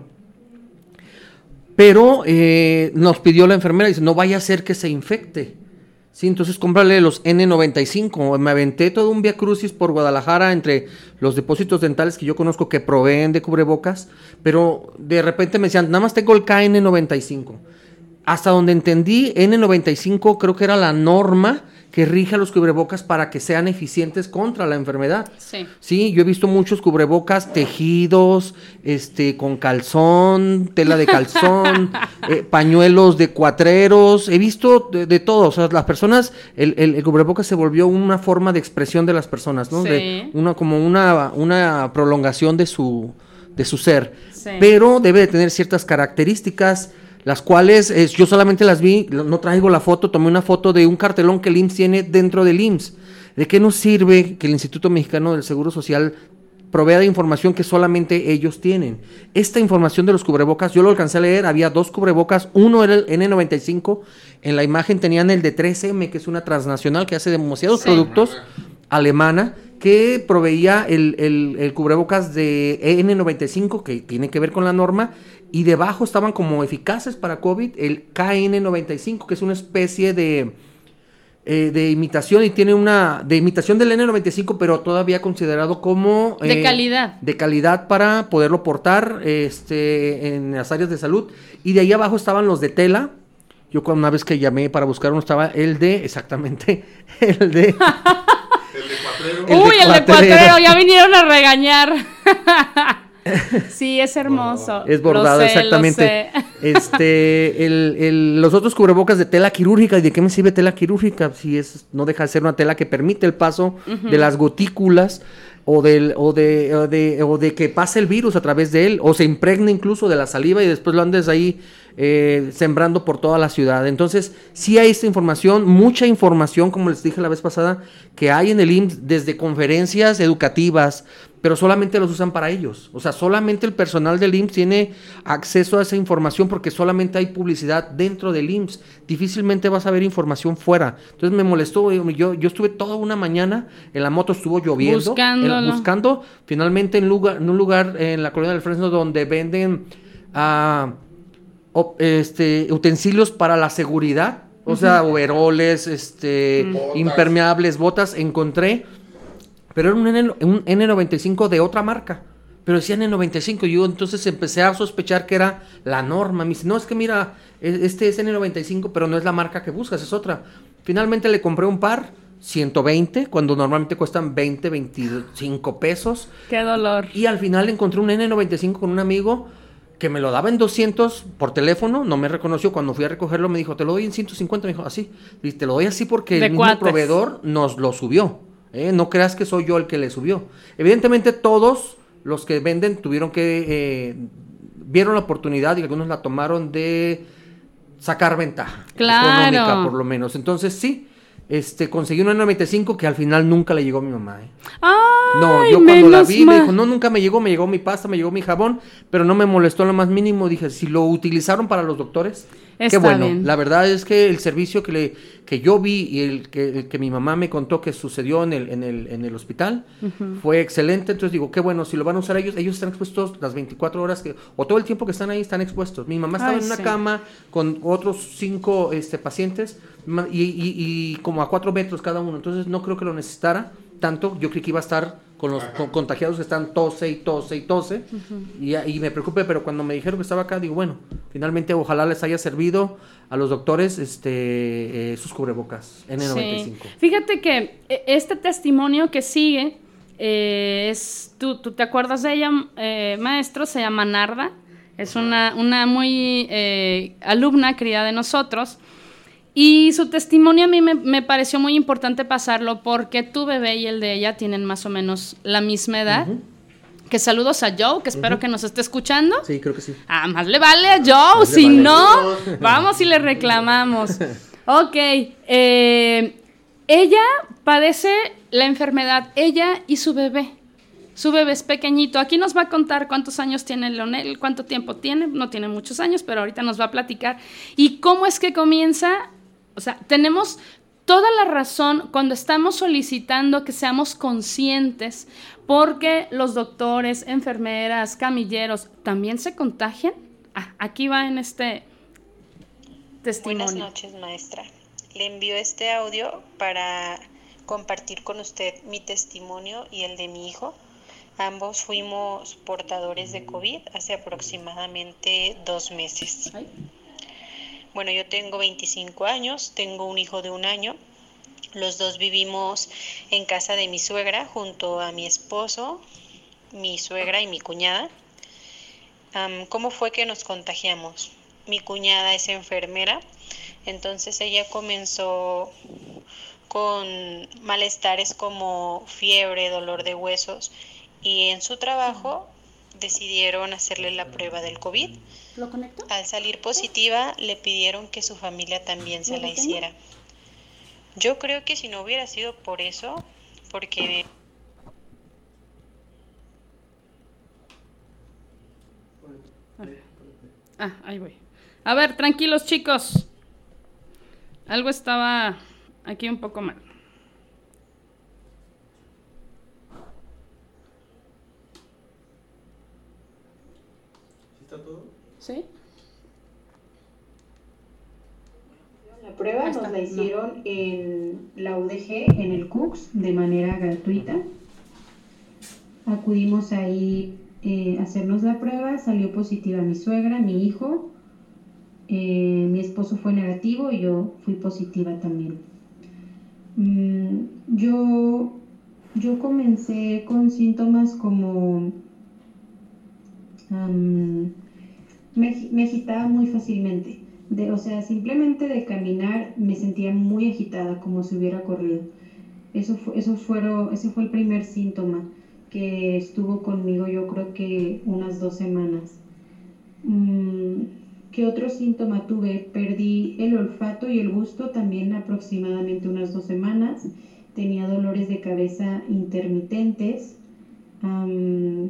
Pero eh, nos pidió la enfermera, dice, no vaya a ser que se infecte. Sí, entonces cómprale los ene noventa y cinco. Me aventé todo un viacrucis por Guadalajara entre los depósitos dentales que yo conozco que proveen de cubrebocas, pero de repente me decían, nada más tengo el K N noventa y cinco. Hasta donde entendí, ene noventa y cinco creo que era la norma que rige a los cubrebocas para que sean eficientes contra la enfermedad. Sí. Sí, yo he visto muchos cubrebocas tejidos, este, con calzón, tela de calzón, eh, pañuelos de cuatreros, he visto de, de todo. O sea, las personas, el, el, el cubrebocas se volvió una forma de expresión de las personas, ¿no? Sí. De una, como una, una prolongación de su, de su ser. Sí. Pero debe de tener ciertas características, las cuales eh, yo solamente las vi, no traigo la foto, tomé una foto de un cartelón que el I M S S tiene dentro del I M S S. ¿De qué nos sirve que el Instituto Mexicano del Seguro Social provea de información que solamente ellos tienen? Esta información de los cubrebocas, yo lo alcancé a leer, había dos cubrebocas, uno era el ene noventa y cinco, en la imagen tenían el de tres eme, que es una transnacional que hace demasiados sí. productos, alemana, que proveía el, el, el cubrebocas de ene noventa y cinco, que tiene que ver con la norma, y debajo estaban como eficaces para COVID el K N noventa y cinco, que es una especie de, eh, de imitación, y tiene una, de imitación del ene noventa y cinco, pero todavía considerado como... Eh, de calidad. De calidad para poderlo portar este, en las áreas de salud, y de ahí abajo estaban los de tela. Yo una vez que llamé para buscar uno, estaba el de, exactamente, el de... El de Uy, el de cuatrero, ya vinieron a regañar. Sí, es hermoso. Es bordado, lo sé, exactamente. Lo sé. Este, el, el, los otros cubrebocas de tela quirúrgica, ¿y de qué me sirve tela quirúrgica? Si es, no deja de ser una tela que permite el paso uh-huh. de las gotículas o, del, o, de, o, de, o de que pase el virus a través de él, o se impregne incluso de la saliva y después lo andes ahí eh, sembrando por toda la ciudad. Entonces, sí hay esta información, mucha información, como les dije la vez pasada, que hay en el I M S S desde conferencias educativas, pero solamente los usan para ellos. O sea, solamente el personal del I M S S tiene acceso a esa información porque solamente hay publicidad dentro del I M S S. Difícilmente vas a ver información fuera. Entonces me molestó. Yo, yo estuve toda una mañana en la moto, estuvo lloviendo. Buscándolo. El, buscando. Finalmente en, lugar, en un lugar en la colonia del Fresno donde venden uh, op, este, utensilios para la seguridad. O uh-huh. sea, overoles, este, botas. Impermeables, botas. Encontré... Pero era un, N, un ene noventa y cinco de otra marca, pero decía ene noventa y cinco, y yo entonces empecé a sospechar que era la norma. Me dice, no, es que mira, este es ene noventa y cinco, pero no es la marca que buscas, es otra. Finalmente le compré un par, ciento veinte, cuando normalmente cuestan veinte, veinticinco pesos. ¡Qué dolor! Y al final encontré un ene noventa y cinco con un amigo que me lo daba en doscientos por teléfono, no me reconoció. Cuando fui a recogerlo me dijo, te lo doy en ciento cincuenta, me dijo, así. Y te lo doy así porque el mismo cuates. Proveedor nos lo subió. Eh, no creas que soy yo el que le subió. Evidentemente todos los que venden tuvieron que eh, vieron la oportunidad y algunos la tomaron de sacar ventaja claro. económica, por lo menos. Entonces sí, este conseguí una noventa y cinco que al final nunca le llegó a mi mamá. ¿eh? Ay, no, yo cuando la vi me dijo, no, nunca me llegó, me llegó mi pasta, me llegó mi jabón, pero no me molestó lo más mínimo. Dije, si lo utilizaron para los doctores, está qué bueno. Bien. La verdad es que el servicio que le que yo vi y el que, el que mi mamá me contó que sucedió en el en el en el hospital uh-huh. fue excelente. Entonces digo, qué bueno, si lo van a usar ellos, ellos están expuestos las veinticuatro horas que o todo el tiempo que están ahí están expuestos. Mi mamá estaba Ay, en una sí. cama con otros cinco este pacientes y, y, y como a cuatro metros cada uno. Entonces no creo que lo necesitara tanto. Yo creí que iba a estar con los con, contagiados que están tose y tose y tose uh-huh. y, y me preocupé, pero cuando me dijeron que estaba acá, digo, bueno, finalmente ojalá les haya servido a los doctores este eh, sus cubrebocas ene noventa y cinco. Sí. Fíjate que este testimonio que sigue eh, es, ¿tú, tú te acuerdas de ella, eh, maestro? Se llama Narda, es una, una muy eh, alumna querida de nosotros. Y su testimonio a mí me, me pareció muy importante pasarlo porque tu bebé y el de ella tienen más o menos la misma edad. Uh-huh. Que saludos a Joe, que espero uh-huh. que nos esté escuchando. Sí, creo que sí. Ah, más le vale a Joe, más si vale. no, vamos y le reclamamos. Ok, eh, ella padece la enfermedad, ella y su bebé. Su bebé es pequeñito. Aquí nos va a contar cuántos años tiene Leonel, cuánto tiempo tiene. No tiene muchos años, pero ahorita nos va a platicar. Y cómo es que comienza. O sea, tenemos toda la razón cuando estamos solicitando que seamos conscientes, porque los doctores, enfermeras, camilleros también se contagian. Ah, aquí va en este testimonio. Buenas noches, maestra. Le envío este audio para compartir con usted mi testimonio y el de mi hijo. Ambos fuimos portadores de COVID hace aproximadamente dos meses. Ay. Bueno, yo tengo veinticinco años, tengo un hijo de un año. Los dos vivimos en casa de mi suegra junto a mi esposo, mi suegra y mi cuñada. Um, ¿Cómo fue que nos contagiamos? Mi cuñada es enfermera, entonces ella comenzó con malestares como fiebre, dolor de huesos, y en su trabajo decidieron hacerle la prueba del COVID. ¿Lo conecto? Al salir positiva, le pidieron que su familia también se la hiciera. Yo creo que si no hubiera sido por eso, porque... Ah, ahí voy. A ver, tranquilos, chicos. Algo estaba aquí un poco mal. ¿Está todo? ¿Sí? La prueba nos la hicieron no. en la U D G, en el C U C S, de manera gratuita. Acudimos ahí eh, a hacernos la prueba, salió positiva mi suegra, mi hijo, eh, mi esposo fue negativo y yo fui positiva también. Mm, yo, yo comencé con síntomas como... Um, me, me agitaba muy fácilmente. De, o sea, simplemente de caminar me sentía muy agitada, como si hubiera corrido. Eso fue, eso fueron, ese fue el primer síntoma que estuvo conmigo, yo creo que unas dos semanas. Mm, ¿Qué otro síntoma tuve? Perdí el olfato y el gusto también aproximadamente unas dos semanas. Tenía dolores de cabeza intermitentes. Um,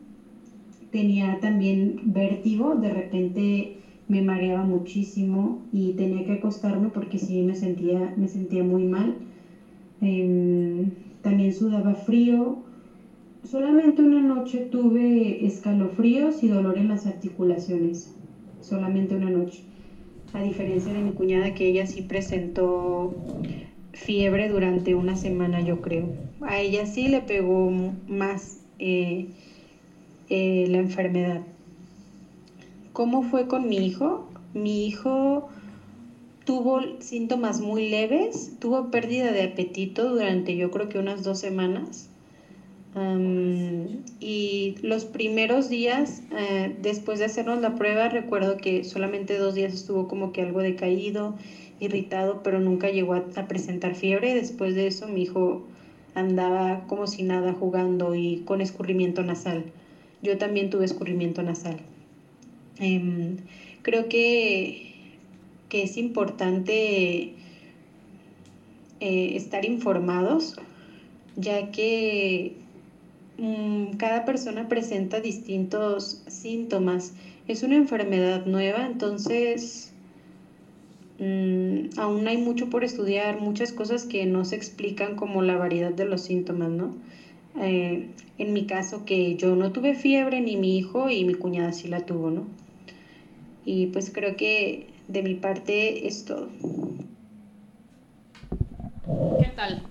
tenía también vértigo, de repente me mareaba muchísimo y tenía que acostarme porque sí me sentía, me sentía muy mal. Eh, también sudaba frío. Solamente una noche tuve escalofríos y dolor en las articulaciones. Solamente una noche. A diferencia de mi cuñada, que ella sí presentó fiebre durante una semana, yo creo. A ella sí le pegó más eh, eh, la enfermedad. ¿Cómo fue con mi hijo? Mi hijo tuvo síntomas muy leves, tuvo pérdida de apetito durante yo creo que unas dos semanas. Um, y los primeros días, eh, después de hacernos la prueba, recuerdo que solamente dos días estuvo como que algo decaído, irritado, pero nunca llegó a, a presentar fiebre. Después de eso mi hijo andaba como si nada jugando y con escurrimiento nasal. Yo también tuve escurrimiento nasal. Um, creo que, que es importante eh, estar informados, ya que um, cada persona presenta distintos síntomas. Es una enfermedad nueva, entonces um, aún hay mucho por estudiar, muchas cosas que no se explican, como la variedad de los síntomas, ¿no? Eh, en mi caso, que yo no tuve fiebre, ni mi hijo, y mi cuñada sí la tuvo, ¿no? Y pues creo que de mi parte es todo. ¿Qué tal?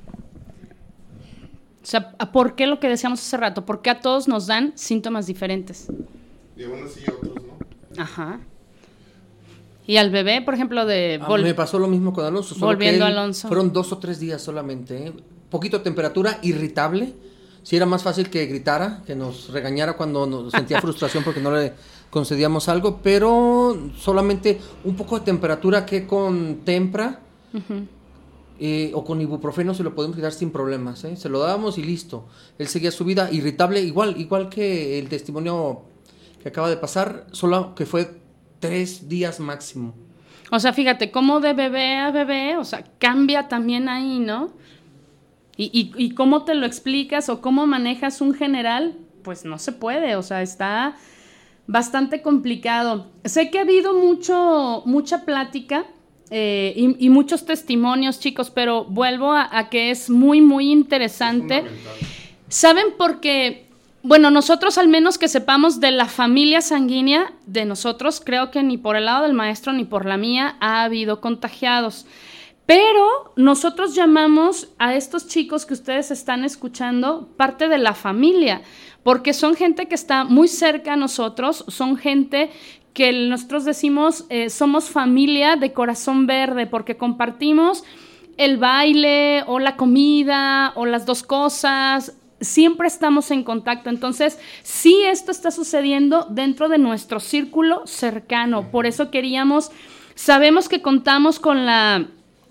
O sea, ¿por qué lo que decíamos hace rato? ¿Por qué a todos nos dan síntomas diferentes? Y a unos sí y a otros no. Ajá. Y al bebé, por ejemplo, de... A mí me pasó lo mismo con Alonso. Solo volviendo que a Alonso. Fueron dos o tres días solamente, ¿eh? Poquito temperatura, irritable. Sí, era más fácil que gritara, que nos regañara cuando nos sentía frustración porque no le concedíamos algo, pero solamente un poco de temperatura que con Tempra uh-huh. eh, o con ibuprofeno se lo podemos quitar sin problemas, ¿eh? Se lo dábamos y listo. Él seguía su vida irritable, igual, igual que el testimonio que acaba de pasar, solo que fue tres días máximo. O sea, fíjate, cómo de bebé a bebé, o sea, cambia también ahí, ¿no? Y, y, y cómo te lo explicas o cómo manejas un general, pues no se puede, o sea, está bastante complicado. Sé que ha habido mucho, mucha plática eh, y, y muchos testimonios, chicos, pero vuelvo a, a que es muy, muy interesante. ¿Saben por qué? Bueno, nosotros al menos que sepamos de la familia sanguínea de nosotros, creo que ni por el lado del maestro ni por la mía ha habido contagiados. Pero nosotros llamamos a estos chicos que ustedes están escuchando parte de la familia, porque son gente que está muy cerca a nosotros, son gente que nosotros decimos eh, somos familia de corazón verde, porque compartimos el baile o la comida o las dos cosas. Siempre estamos en contacto, entonces sí esto está sucediendo dentro de nuestro círculo cercano, por eso queríamos, sabemos que contamos con la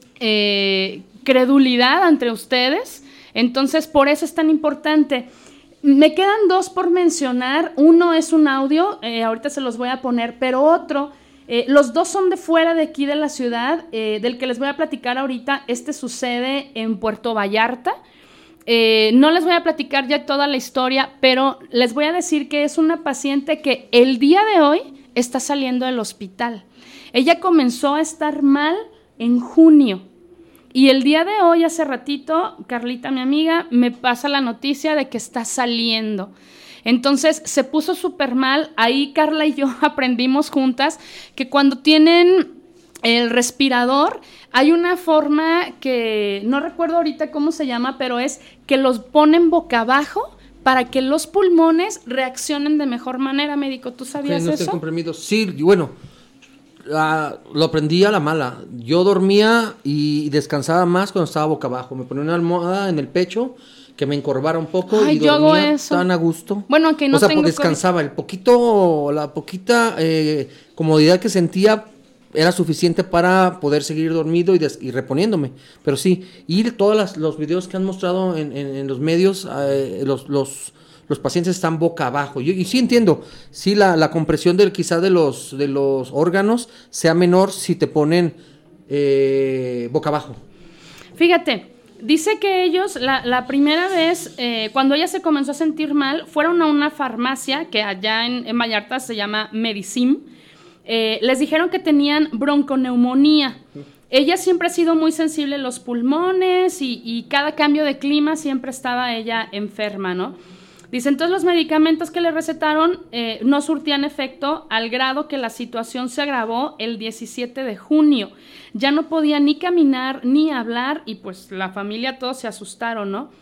eh, credulidad entre ustedes, entonces por eso es tan importante. Me quedan dos por mencionar, uno es un audio, eh, ahorita se los voy a poner, pero otro, eh, los dos son de fuera de aquí de la ciudad, eh, del que les voy a platicar ahorita, este sucede en Puerto Vallarta. Eh, no les voy a platicar ya toda la historia, pero les voy a decir que es una paciente que el día de hoy está saliendo del hospital. Ella comenzó a estar mal en junio y el día de hoy, hace ratito, Carlita, mi amiga, me pasa la noticia de que está saliendo. Entonces se puso súper mal. Ahí Carla y yo aprendimos juntas que cuando tienen el respirador, hay una forma que no recuerdo ahorita cómo se llama, pero es que los ponen boca abajo para que los pulmones reaccionen de mejor manera, médico. ¿Tú sabías no eso? Comprimidos. Sí, bueno, uh, lo aprendí a la mala. Yo dormía y descansaba más cuando estaba boca abajo. Me ponía una almohada en el pecho que me encorvara un poco. Ay, y yo dormía hago eso. Tan a gusto. Bueno, aunque no o sea, tengo descansaba. COVID. El poquito, la poquita eh, comodidad que sentía era suficiente para poder seguir dormido y, des- y reponiéndome. Pero sí, y todos las, los videos que han mostrado en, en, en los medios, eh, los, los, los pacientes están boca abajo. Yo, y sí entiendo, sí la, la compresión del, quizá de los, de los órganos sea menor si te ponen eh, boca abajo. Fíjate, dice que ellos, la, la primera vez, eh, cuando ella se comenzó a sentir mal, fueron a una farmacia que allá en, en Vallarta se llama Medicim. Eh, les dijeron que tenían bronconeumonía. Ella siempre ha sido muy sensible a los pulmones y, y cada cambio de clima siempre estaba ella enferma, ¿no? Dice, entonces los medicamentos que le recetaron eh, no surtían efecto al grado que la situación se agravó el diecisiete de junio. Ya no podía ni caminar ni hablar y pues la familia todos se asustaron, ¿no?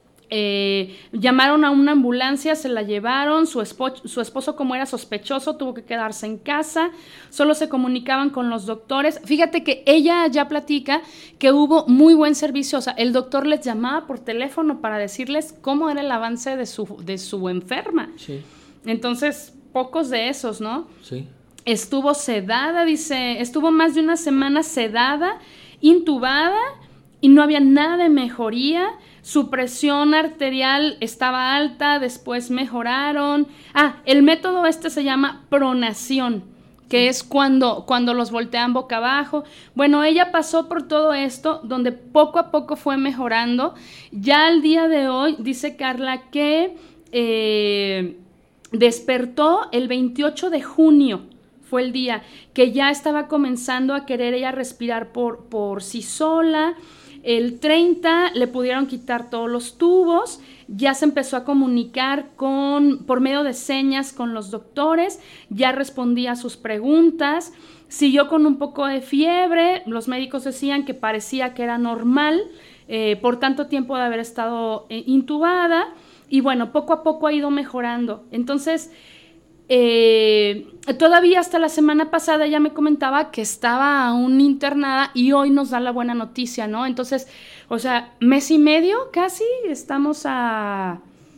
Eh, llamaron a una ambulancia, se la llevaron, su, espo- su esposo como era sospechoso tuvo que quedarse en casa, solo se comunicaban con los doctores. Fíjate que ella ya platica que hubo muy buen servicio, o sea, el doctor les llamaba por teléfono para decirles cómo era el avance de su, de su enferma. Sí. Entonces, pocos de esos, ¿no? Sí. Estuvo sedada, dice, estuvo más de una semana sedada, intubada y no había nada de mejoría. Su presión arterial estaba alta, después mejoraron. Ah, el método este se llama pronación, que es cuando, cuando los voltean boca abajo. Bueno, ella pasó por todo esto, donde poco a poco fue mejorando. Ya al día de hoy, dice Carla, que eh, despertó el veintiocho de junio, fue el día que ya estaba comenzando a querer ella respirar por, por sí sola. El treinta le pudieron quitar todos los tubos, ya se empezó a comunicar con, por medio de señas con los doctores, ya respondía a sus preguntas, siguió con un poco de fiebre, los médicos decían que parecía que era normal, eh, por tanto tiempo de haber estado eh, intubada, y bueno, poco a poco ha ido mejorando. Entonces, Eh, todavía hasta la semana pasada ella me comentaba que estaba aún internada y hoy nos da la buena noticia, ¿no? Entonces, o sea, mes y medio casi estamos a,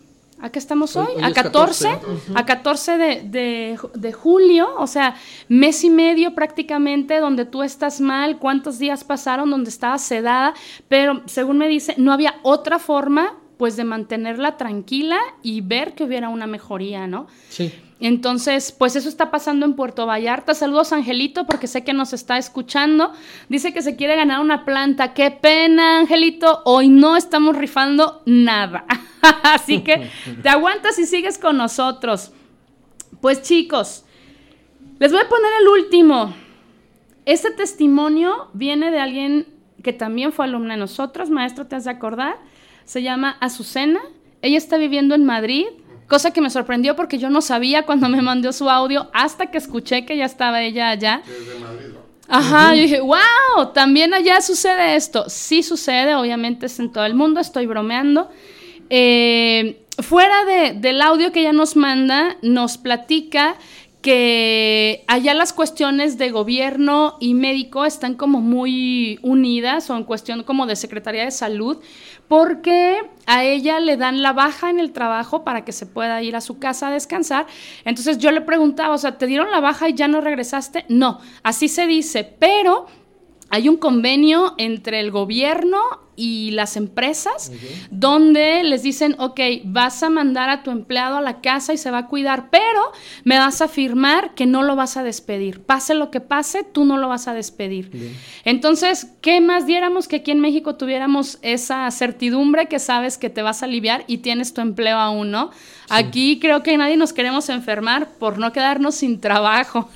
¿A qué estamos hoy? Hoy- hoy a es catorce, catorce. a catorce de, de, de julio, o sea, mes y medio prácticamente donde tú estás mal, cuántos días pasaron donde estabas sedada, pero según me dice, no había otra forma pues de mantenerla tranquila y ver que hubiera una mejoría, ¿no? Sí. Entonces, pues eso está pasando en Puerto Vallarta. Saludos, Angelito, porque sé que nos está escuchando. Dice que se quiere ganar una planta. ¡Qué pena, Angelito! Hoy no estamos rifando nada. Así que te aguantas y sigues con nosotros. Pues chicos, les voy a poner el último. Este testimonio viene de alguien que también fue alumna de nosotros. Maestro, ¿te has de acordar? Se llama Azucena. Ella está viviendo en Madrid. Cosa que me sorprendió porque yo no sabía cuando me mandó su audio hasta que escuché que ya estaba ella allá. Desde Madrid. Ajá, uh-huh. Yo dije, wow, también allá sucede esto. Sí sucede, obviamente es en todo el mundo, estoy bromeando. Eh, fuera de, del audio que ella nos manda, nos platica que allá las cuestiones de gobierno y médico están como muy unidas, o en cuestión como de Secretaría de Salud, porque a ella le dan la baja en el trabajo para que se pueda ir a su casa a descansar. Entonces yo le preguntaba, o sea, ¿te dieron la baja y ya no regresaste? No, así se dice, pero hay un convenio entre el gobierno y las empresas, uh-huh, donde les dicen, ok, vas a mandar a tu empleado a la casa y se va a cuidar, pero me vas a firmar que no lo vas a despedir. Pase lo que pase, tú no lo vas a despedir. Uh-huh. Entonces, ¿qué más diéramos que aquí en México tuviéramos esa certidumbre que sabes que te vas a aliviar y tienes tu empleo aún, ¿no? Sí. Aquí creo que nadie nos queremos enfermar por no quedarnos sin trabajo.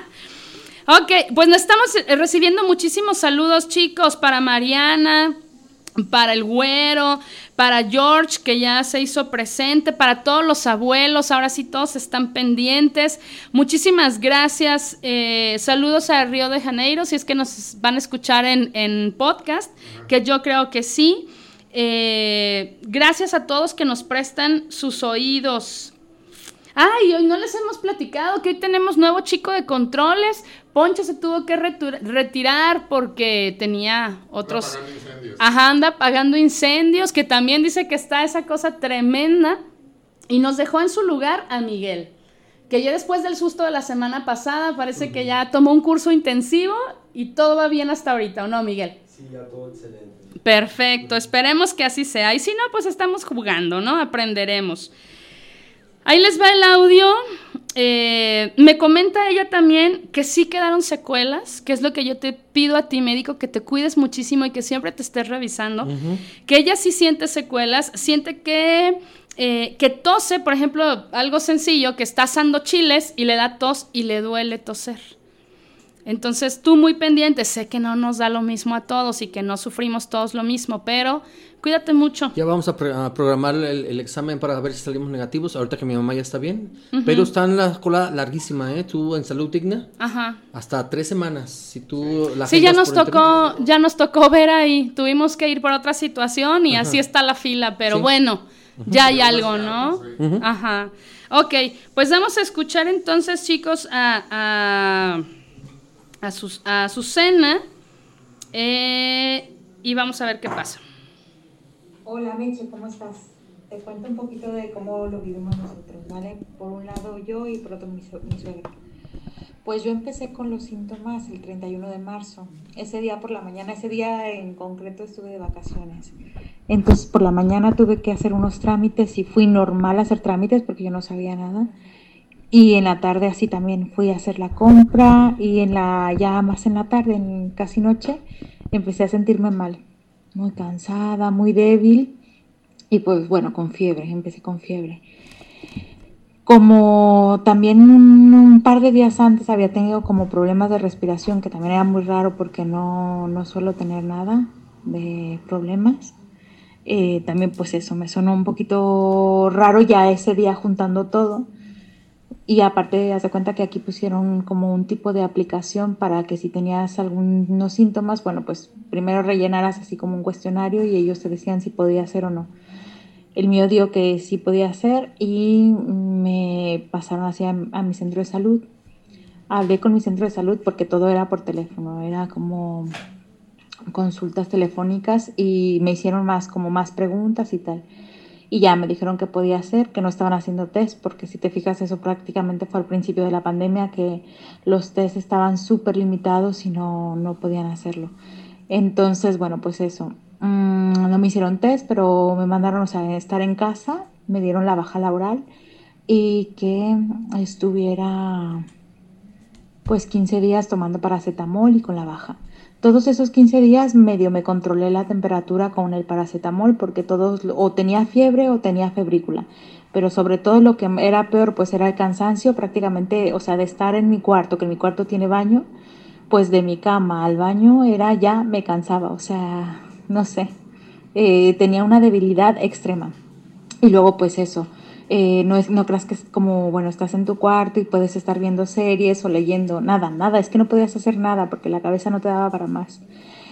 Ok, pues nos estamos recibiendo muchísimos saludos, chicos, para Mariana, para el Güero, para George, que ya se hizo presente, para todos los abuelos, ahora sí todos están pendientes. Muchísimas gracias. Eh, saludos a Río de Janeiro, si es que nos van a escuchar en, en podcast, que yo creo que sí. Eh, gracias a todos que nos prestan sus oídos. Ay, hoy no les hemos platicado que hoy tenemos nuevo chico de controles. Poncho se tuvo que retu- retirar porque tenía otros... Apagando incendios. Ajá, anda apagando incendios, que también dice que está esa cosa tremenda. Y nos dejó en su lugar a Miguel, que ya después del susto de la semana pasada parece uh-huh. que ya tomó un curso intensivo y todo va bien hasta ahorita, ¿o no, Miguel? Sí, ya todo excelente. Perfecto, esperemos que así sea. Y si no, pues estamos jugando, ¿no? Aprenderemos. Ahí les va el audio. Eh, me comenta ella también que sí quedaron secuelas, que es lo que yo te pido a ti, médico, que te cuides muchísimo y que siempre te estés revisando. Uh-huh. Que ella sí siente secuelas, siente que, eh, que tose, por ejemplo, algo sencillo, que está asando chiles y le da tos y le duele toser. Entonces tú muy pendiente, sé que no nos da lo mismo a todos y que no sufrimos todos lo mismo, pero cuídate mucho. Ya vamos a, pre- a programar el, el examen para ver si salimos negativos, ahorita que mi mamá ya está bien, uh-huh. pero está en la cola larguísima, ¿eh? Tú en Salud Digna, ajá, hasta tres semanas, si tú la sí, ya nos tocó, internet. ya nos tocó ver ahí, tuvimos que ir por otra situación y ajá. así está la fila, pero sí. bueno, uh-huh. ya hay algo, ¿no? Uh-huh. Ajá, ok, pues vamos a escuchar entonces, chicos, a... a A, sus, a Azucena eh, y vamos a ver qué pasa. Hola Meche, ¿cómo estás? Te cuento un poquito de cómo lo vivimos nosotros, ¿vale? Por un lado yo y por otro mi, su- mi suegra. Pues yo empecé con los síntomas el treinta y uno de marzo. Ese día por la mañana, ese día en concreto estuve de vacaciones. Entonces por la mañana tuve que hacer unos trámites y fui normal a hacer trámites porque yo no sabía nada. Y en la tarde así también fui a hacer la compra y en la ya más en la tarde, en casi noche, empecé a sentirme mal, muy cansada, muy débil y pues bueno, con fiebre, empecé con fiebre. Como también un, un par de días antes había tenido como problemas de respiración, que también era muy raro porque no, no suelo tener nada de problemas. Eh, también pues eso, me sonó un poquito raro ya ese día juntando todo. Y aparte, haz de cuenta que aquí pusieron como un tipo de aplicación para que si tenías algunos síntomas, bueno, pues primero rellenaras así como un cuestionario y ellos te decían si podía ser o no. El mío dio que sí podía ser y me pasaron así a, a mi centro de salud. Hablé con mi centro de salud porque todo era por teléfono, era como consultas telefónicas y me hicieron más, como más preguntas y tal. y ya me dijeron que podía hacer, que no estaban haciendo test, porque si te fijas eso prácticamente fue al principio de la pandemia, que los test estaban súper limitados y no, no podían hacerlo. Entonces, bueno, pues eso, mm, no me hicieron test, pero me mandaron, o sea, estar en casa, me dieron la baja laboral y que estuviera pues quince días tomando paracetamol y con la baja. Todos esos quince días medio me controlé la temperatura con el paracetamol porque todos o tenía fiebre o tenía febrícula, pero sobre todo lo que era peor pues era el cansancio prácticamente, o sea, de estar en mi cuarto, que mi cuarto tiene baño, pues de mi cama al baño era ya me cansaba, o sea, no sé, eh, tenía una debilidad extrema. Y luego pues eso, eh, no, es, no creas que es como, bueno, estás en tu cuarto y puedes estar viendo series o leyendo, nada, nada, es que no podías hacer nada porque la cabeza no te daba para más.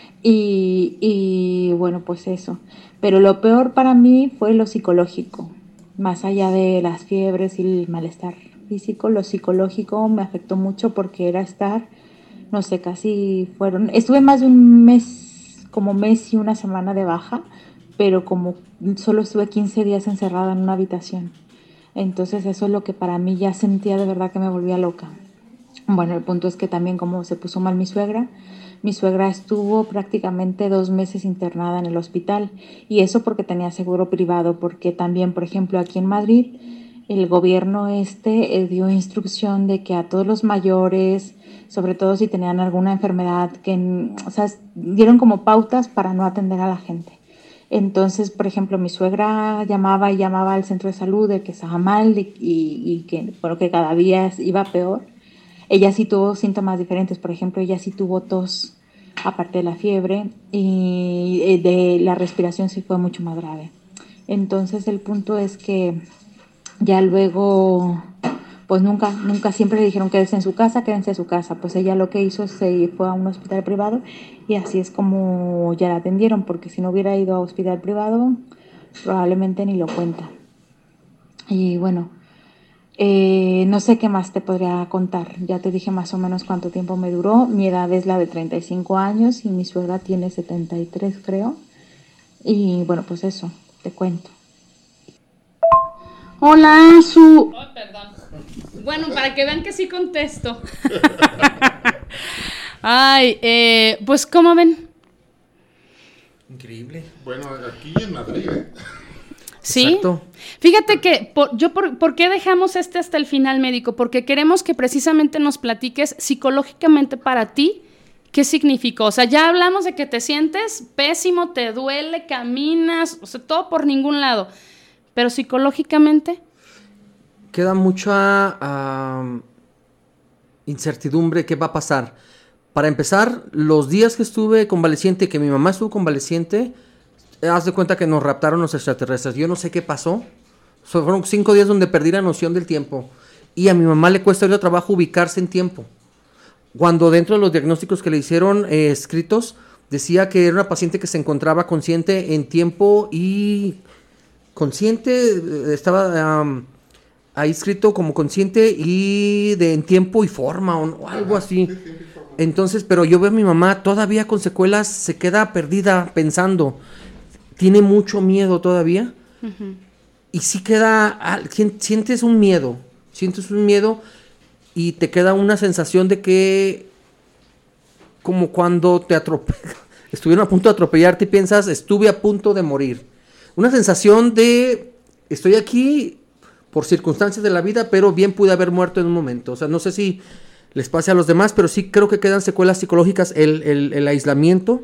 Y, y bueno, pues eso. Pero lo peor para mí fue lo psicológico, más allá de las fiebres y el malestar físico, lo psicológico me afectó mucho porque era estar, no sé, casi fueron, estuve más de un mes, como mes y una semana de baja, pero como solo estuve quince días encerrada en una habitación. Entonces eso es lo que para mí ya sentía de verdad que me volvía loca. Bueno, el punto es que también como se puso mal mi suegra, mi suegra estuvo prácticamente dos meses internada en el hospital y eso porque tenía seguro privado, porque también, por ejemplo, aquí en Madrid, el gobierno este eh, dio instrucción de que a todos los mayores, sobre todo si tenían alguna enfermedad, que, o sea, dieron como pautas para no atender a la gente. Entonces, por ejemplo, mi suegra llamaba y llamaba al centro de salud de que estaba mal y, y, y que, bueno, que cada día iba peor. Ella sí tuvo síntomas diferentes, por ejemplo, ella sí tuvo tos, aparte de la fiebre, y de la respiración sí fue mucho más grave. Entonces, el punto es que ya luego, pues nunca, nunca, siempre le dijeron quédense en su casa, quédense en su casa. Pues ella lo que hizo se fue a un hospital privado y así es como ya la atendieron, porque si no hubiera ido a hospital privado, probablemente ni lo cuenta. Y bueno, eh, no sé qué más te podría contar. Ya te dije más o menos cuánto tiempo me duró. Mi edad es la de treinta y cinco años y mi suegra tiene setenta y tres, creo. Y bueno, pues eso, te cuento. Hola, su... Oh, perdón. Bueno, para que vean que sí contesto. Ay, eh, pues, ¿cómo ven? Increíble. Bueno, aquí en Madrid, ¿eh? Sí. Exacto. Fíjate que por, yo por, ¿por qué dejamos este hasta el final, médico? Porque queremos que precisamente nos platiques psicológicamente para ti qué significó. O sea, ya hablamos de que te sientes pésimo, te duele, caminas, o sea, todo por ningún lado. Pero psicológicamente queda mucha uh, incertidumbre qué va a pasar. Para empezar, los días que estuve convaleciente, que mi mamá estuvo convaleciente, haz de cuenta que nos raptaron los extraterrestres. Yo no sé qué pasó. Fueron cinco días donde perdí la noción del tiempo. Y a mi mamá le cuesta ahorita trabajo ubicarse en tiempo. Cuando dentro de los diagnósticos que le hicieron eh, escritos, decía que era una paciente que se encontraba consciente en tiempo y... consciente, estaba um, ahí escrito como consciente y de en tiempo y forma o, o algo así. Entonces, pero yo veo a mi mamá todavía con secuelas, se queda perdida pensando, tiene mucho miedo todavía. Uh-huh. Y sí queda, sientes un miedo, sientes un miedo y te queda una sensación de que, como cuando te atropellan, estuvieron a punto de atropellarte y piensas, estuve a punto de morir. Una sensación de, estoy aquí por circunstancias de la vida, pero bien pude haber muerto en un momento. O sea, no sé si les pase a los demás, pero sí creo que quedan secuelas psicológicas, el, el, el aislamiento,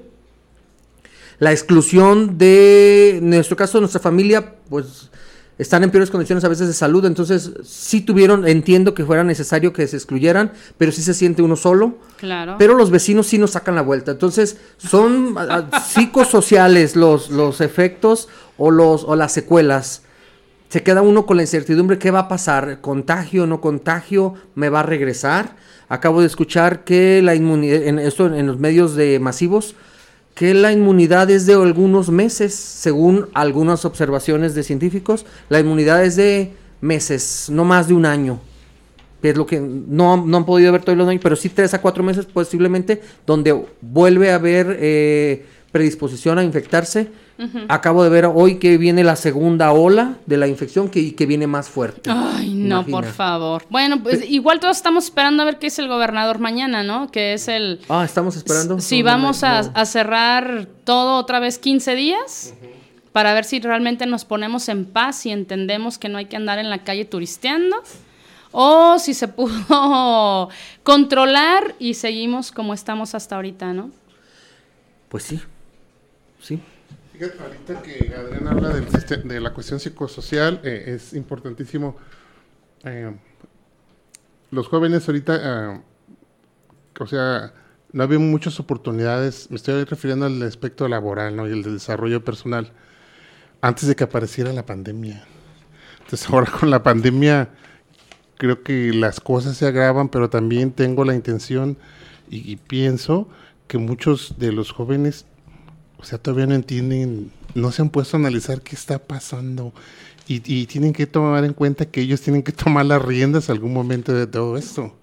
la exclusión de, en nuestro caso, nuestra familia, pues están en peores condiciones a veces de salud, entonces sí tuvieron, entiendo que fuera necesario que se excluyeran, pero sí se siente uno solo. Claro. Pero los vecinos sí nos sacan la vuelta, entonces son psicosociales los, los efectos o, los, o las secuelas. Se queda uno con la incertidumbre, ¿qué va a pasar? ¿Contagio, no contagio? ¿Me va a regresar? Acabo de escuchar que la inmunidad, en esto en los medios de masivos, que la inmunidad es de algunos meses, según algunas observaciones de científicos, la inmunidad es de meses, no más de un año, que es lo que no, no han podido ver todos los años, pero sí tres a cuatro meses posiblemente, donde vuelve a haber eh, predisposición a infectarse Uh-huh. Acabo de ver hoy que viene la segunda ola de la infección que, y que viene más fuerte. Ay, no, imagina. Por favor. Bueno, pues Pe- igual todos estamos esperando a ver qué es el gobernador mañana, ¿no? Que es el... Ah, estamos esperando. Si no, vamos no, no. A, a cerrar todo otra vez quince días, uh-huh, para ver si realmente nos ponemos en paz y entendemos que no hay que andar en la calle turisteando, o si se pudo controlar y seguimos como estamos hasta ahorita, ¿no? Pues sí, sí. Fíjate, ahorita que Adrián habla del, de la cuestión psicosocial, eh, es importantísimo. Eh, los jóvenes ahorita, eh, o sea, no había muchas oportunidades, me estoy refiriendo al aspecto laboral, ¿no? Y el de desarrollo personal, antes de que apareciera la pandemia. Entonces ahora con la pandemia creo que las cosas se agravan, pero también tengo la intención y, y pienso que muchos de los jóvenes, o sea, todavía no entienden, no se han puesto a analizar qué está pasando y, y tienen que tomar en cuenta que ellos tienen que tomar las riendas algún momento de todo esto.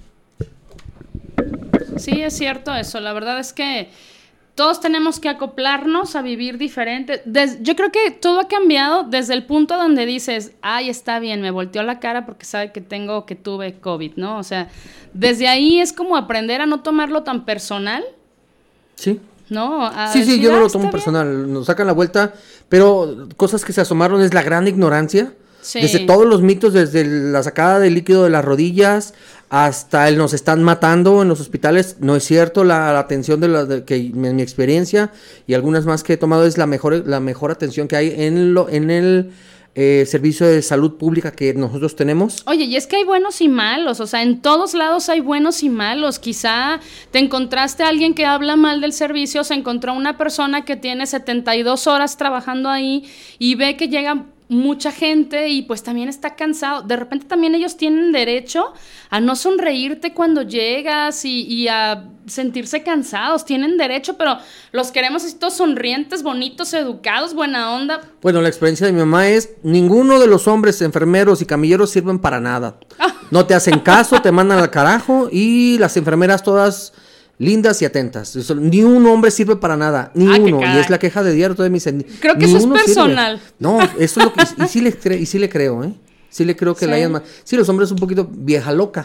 Sí, es cierto eso. La verdad es que todos tenemos que acoplarnos a vivir diferente. Des, yo creo que todo ha cambiado desde el punto donde dices, ay, está bien, me volteó la cara porque sabe que tengo, que tuve COVID, ¿no? O sea, desde ahí es como aprender a no tomarlo tan personal. Sí. No, a sí, decir, sí, yo no lo tomo personal, bien. Nos sacan la vuelta, pero cosas que se asomaron es la gran ignorancia, sí. Desde todos los mitos, desde la sacada de líquido de las rodillas hasta el nos están matando en los hospitales, no es cierto, la, la atención de la de, que en mi experiencia y algunas más que he tomado es la mejor la mejor atención que hay en lo en el Eh, servicio de salud pública que nosotros tenemos. Oye, y es que hay buenos y malos, o sea, en todos lados hay buenos y malos. Quizá te encontraste a alguien que habla mal del servicio, se encontró una persona que tiene setenta y dos horas trabajando ahí y ve que llega mucha gente y pues también está cansado. De repente también ellos tienen derecho a no sonreírte cuando llegas y, y a sentirse cansados. Tienen derecho, pero los queremos así todos sonrientes, bonitos, educados, buena onda. Bueno, la experiencia de mi mamá es ninguno de los hombres enfermeros y camilleros sirven para nada. No te hacen caso, te mandan al carajo y las enfermeras todas lindas y atentas. Eso, ni un hombre sirve para nada, ni ah, uno. Y es la queja de diario. Me dicen, creo que eso es personal. Sirve. No, eso es lo que... y, sí le cre, y sí le creo, ¿eh? Sí le creo que sí. La hayan... Sí, los hombres un poquito vieja loca.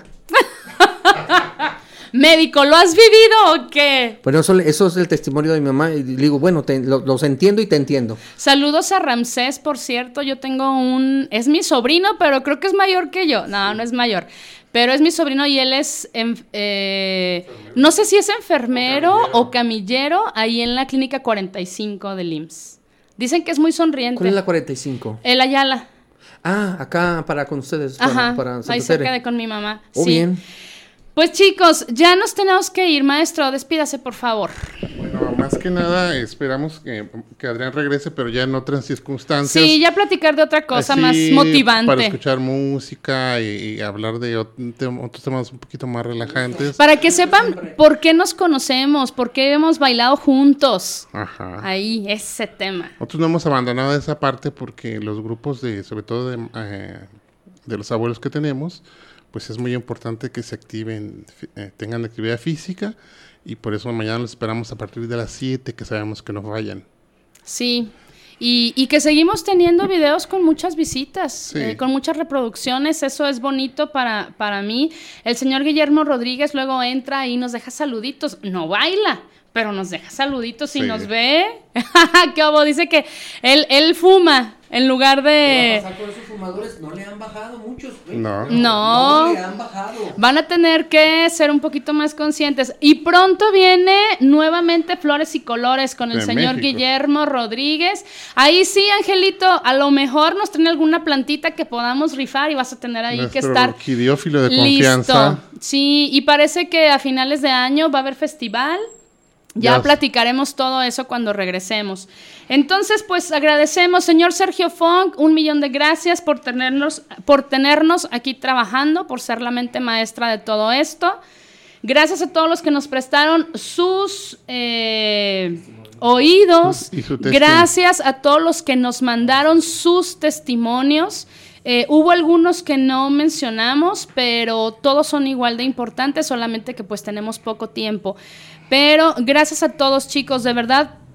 Médico, ¿lo has vivido o qué? Bueno, eso, eso es el testimonio de mi mamá. Y digo, bueno, te, lo, los entiendo y te entiendo. Saludos a Ramsés, por cierto. Yo tengo un... Es mi sobrino, pero creo que es mayor que yo. No, no es mayor. Pero es mi sobrino y él es, eh, no sé si es enfermero o camillero. o camillero ahí en la clínica cuarenta y cinco del I M S S. Dicen que es muy sonriente. ¿Cuál es la cuarenta y cinco? El Ayala. Ah, acá para con ustedes. Ajá, para, para ahí cerca de con mi mamá. Oh, sí. Bien. Pues chicos, ya nos tenemos que ir, maestro, despídase por favor. Bueno, más que nada esperamos que, que Adrián regrese, pero ya en otras circunstancias. Sí, ya platicar de otra cosa así, más motivante. Para escuchar música y, y hablar de otros temas un poquito más relajantes. Para que sepan por qué nos conocemos, por qué hemos bailado juntos. Ajá. Ahí, ese tema. Nosotros no hemos abandonado esa parte porque los grupos de, sobre todo de, eh, de los abuelos que tenemos, pues es muy importante que se activen, eh, tengan actividad física y por eso mañana los esperamos a partir de las siete, que sabemos que nos vayan. Sí, y, y que seguimos teniendo videos con muchas visitas, sí. eh, con muchas reproducciones, eso es bonito para, para mí. El señor Guillermo Rodríguez luego entra y nos deja saluditos, no baila, pero nos deja saluditos y sí. Nos ve. ¿Qué obo? Dice que él, él fuma. En lugar de... ¿Qué va a pasar con esos fumadores? No le han bajado muchos. ¿Eh? No. no. No le han bajado. Van a tener que ser un poquito más conscientes. Y pronto viene nuevamente Flores y Colores con el de señor México. Guillermo Rodríguez. Ahí sí, Angelito, a lo mejor nos traen alguna plantita que podamos rifar y vas a tener ahí Nuestro que estar quidiófilo de listo. Confianza. Sí, y parece que a finales de año va a haber festival. Ya, ya platicaremos todo eso cuando regresemos. Entonces, pues agradecemos, señor Sergio Funk, un millón de gracias por tenernos, por tenernos aquí trabajando, por ser la mente maestra de todo esto. Gracias a todos los que nos prestaron sus eh, oídos. Gracias a todos los que nos mandaron sus testimonios. Eh, hubo algunos que no mencionamos, pero todos son igual de importantes, solamente que pues tenemos poco tiempo. Pero gracias a todos, chicos, de verdad,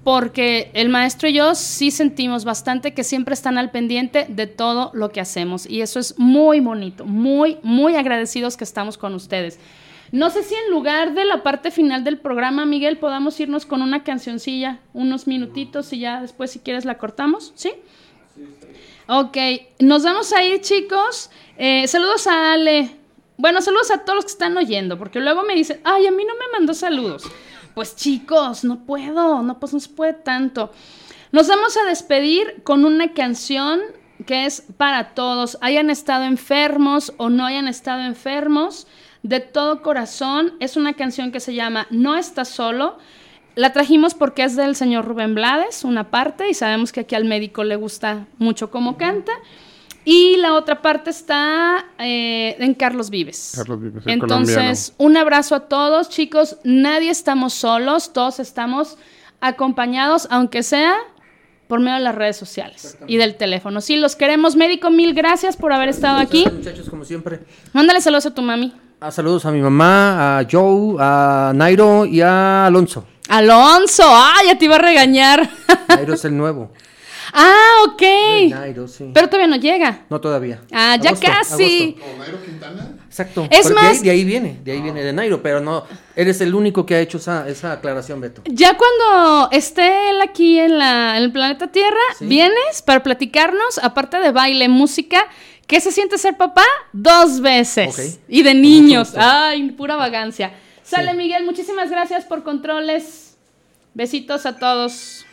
porque el maestro y yo sí sentimos bastante que siempre están al pendiente de todo lo que hacemos y eso es muy bonito, muy, muy agradecidos que estamos con ustedes. No sé si en lugar de la parte final del programa, Miguel, podamos irnos con una cancioncilla, unos minutitos y ya después si quieres la cortamos, ¿sí? Sí, está bien. Ok, nos vamos a ir, chicos. Eh, saludos a Ale. Bueno, saludos a todos los que están oyendo, porque luego me dicen, ay, a mí no me mandó saludos. Pues chicos, no puedo, no, pues no se puede tanto. Nos vamos a despedir con una canción que es para todos, hayan estado enfermos o no hayan estado enfermos, de todo corazón. Es una canción que se llama No Estás Solo. La trajimos porque es del señor Rubén Blades, una parte, y sabemos que aquí al médico le gusta mucho cómo canta. Y la otra parte está eh, en Carlos Vives. Carlos Vives, el Entonces, colombiano. Un abrazo a todos, chicos. Nadie estamos solos, todos estamos acompañados, aunque sea por medio de las redes sociales y del teléfono. Sí, los queremos. Médico, mil gracias por haber estado Muchas aquí. Gracias, muchachos, como siempre. Mándale saludos a tu mami. Ah, saludos a mi mamá, a Joe, a Nairo y a Alonso. Alonso, ah, ya te iba a regañar. Nairo es el nuevo. Ah, ok. Nairo, sí. Pero todavía no llega. No, todavía. Ah, ya agosto, casi. ¿O Nairo Quintana? Exacto. Es más, de ahí, de ahí viene, de ahí viene de Nairo, pero no, eres el único que ha hecho esa, esa aclaración, Beto. Ya cuando esté él aquí en, la, en el planeta Tierra, ¿sí? Vienes para platicarnos, aparte de baile, música, ¿qué se siente ser papá? Dos veces. Okay. Y de niños. Ay, pura vagancia. Sale, sí. Miguel, muchísimas gracias por controles. Besitos a todos.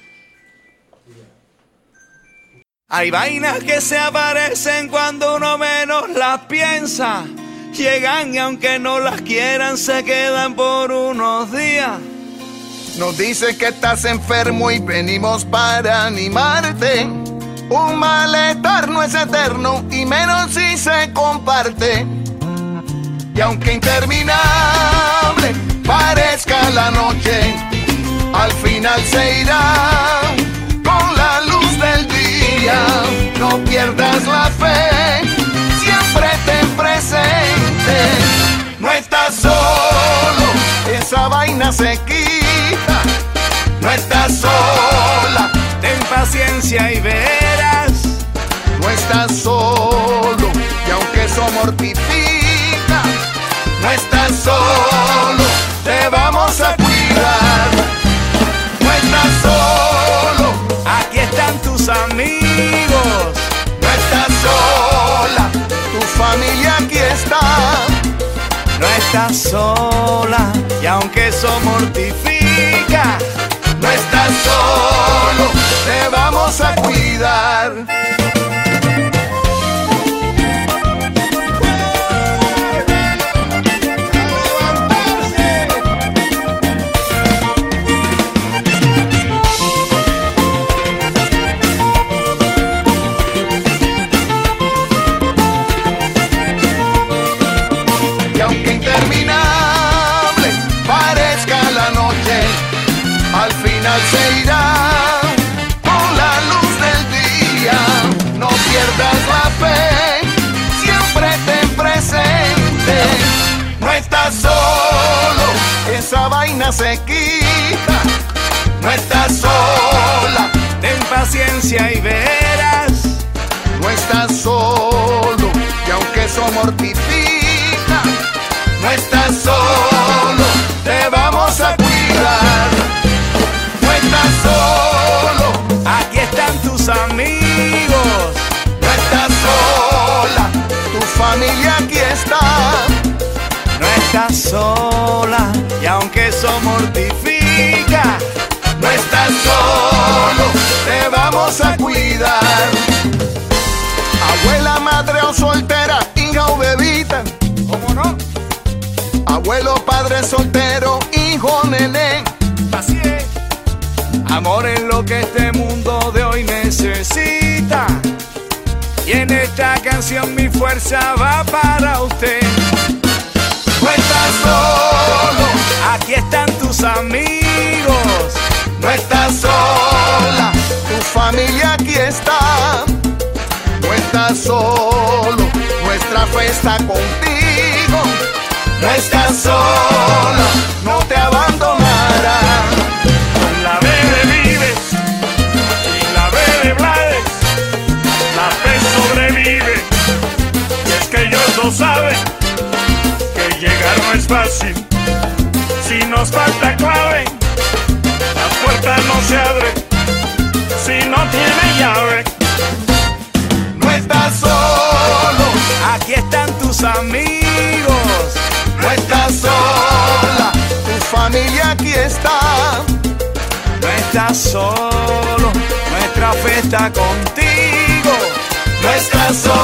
Hay vainas que se aparecen cuando uno menos las piensa. Llegan y aunque no las quieran se quedan por unos días. Nos dice que estás enfermo y venimos para animarte. Un malestar no es eterno y menos si se comparte. Y aunque interminable parezca la noche, al final se irá con la luz del día. No pierdas la fe, siempre ten presente. No estás solo, esa vaina se quita. No estás sola, ten paciencia y verás. No estás solo, y aunque eso mortifica, no estás solo, te vamos a cuidar. No estás solo, aquí están tus amigos. No estás sola, tu familia aquí está. No estás sola, y aunque eso mortifica, no estás solo, te vamos a cuidar. Y aunque interminable parezca la noche, al final se irá con la luz del día. No pierdas la fe, siempre ten presente. No estás solo, esa vaina se quita. No estás sola, ten paciencia y verás. No estás solo, y aunque eso mortifica, no estás solo, te vamos a cuidar. No estás solo, aquí están tus amigos. No estás sola, tu familia aquí está. No estás sola, y aunque eso mortifica, no estás solo, te vamos a cuidar. Abuela, madre o soltera, hija o bebita, ¿cómo no? Abuelo, padre soltero, hijo, nené. Así es. Amor es lo que este mundo de hoy necesita. Y en esta canción mi fuerza va para usted. No estás solo, aquí están tus amigos. No estás sola, tu familia aquí está. No estás solo, nuestra fe está contigo. No estás sola, no te abandonará. La bebé vive. fácil. Si nos falta clave, la puerta no se abre. Si no tiene llave, no estás solo. Aquí están tus amigos. No estás sola, tu familia aquí está. No estás solo, nuestra fe está contigo. No estás solo.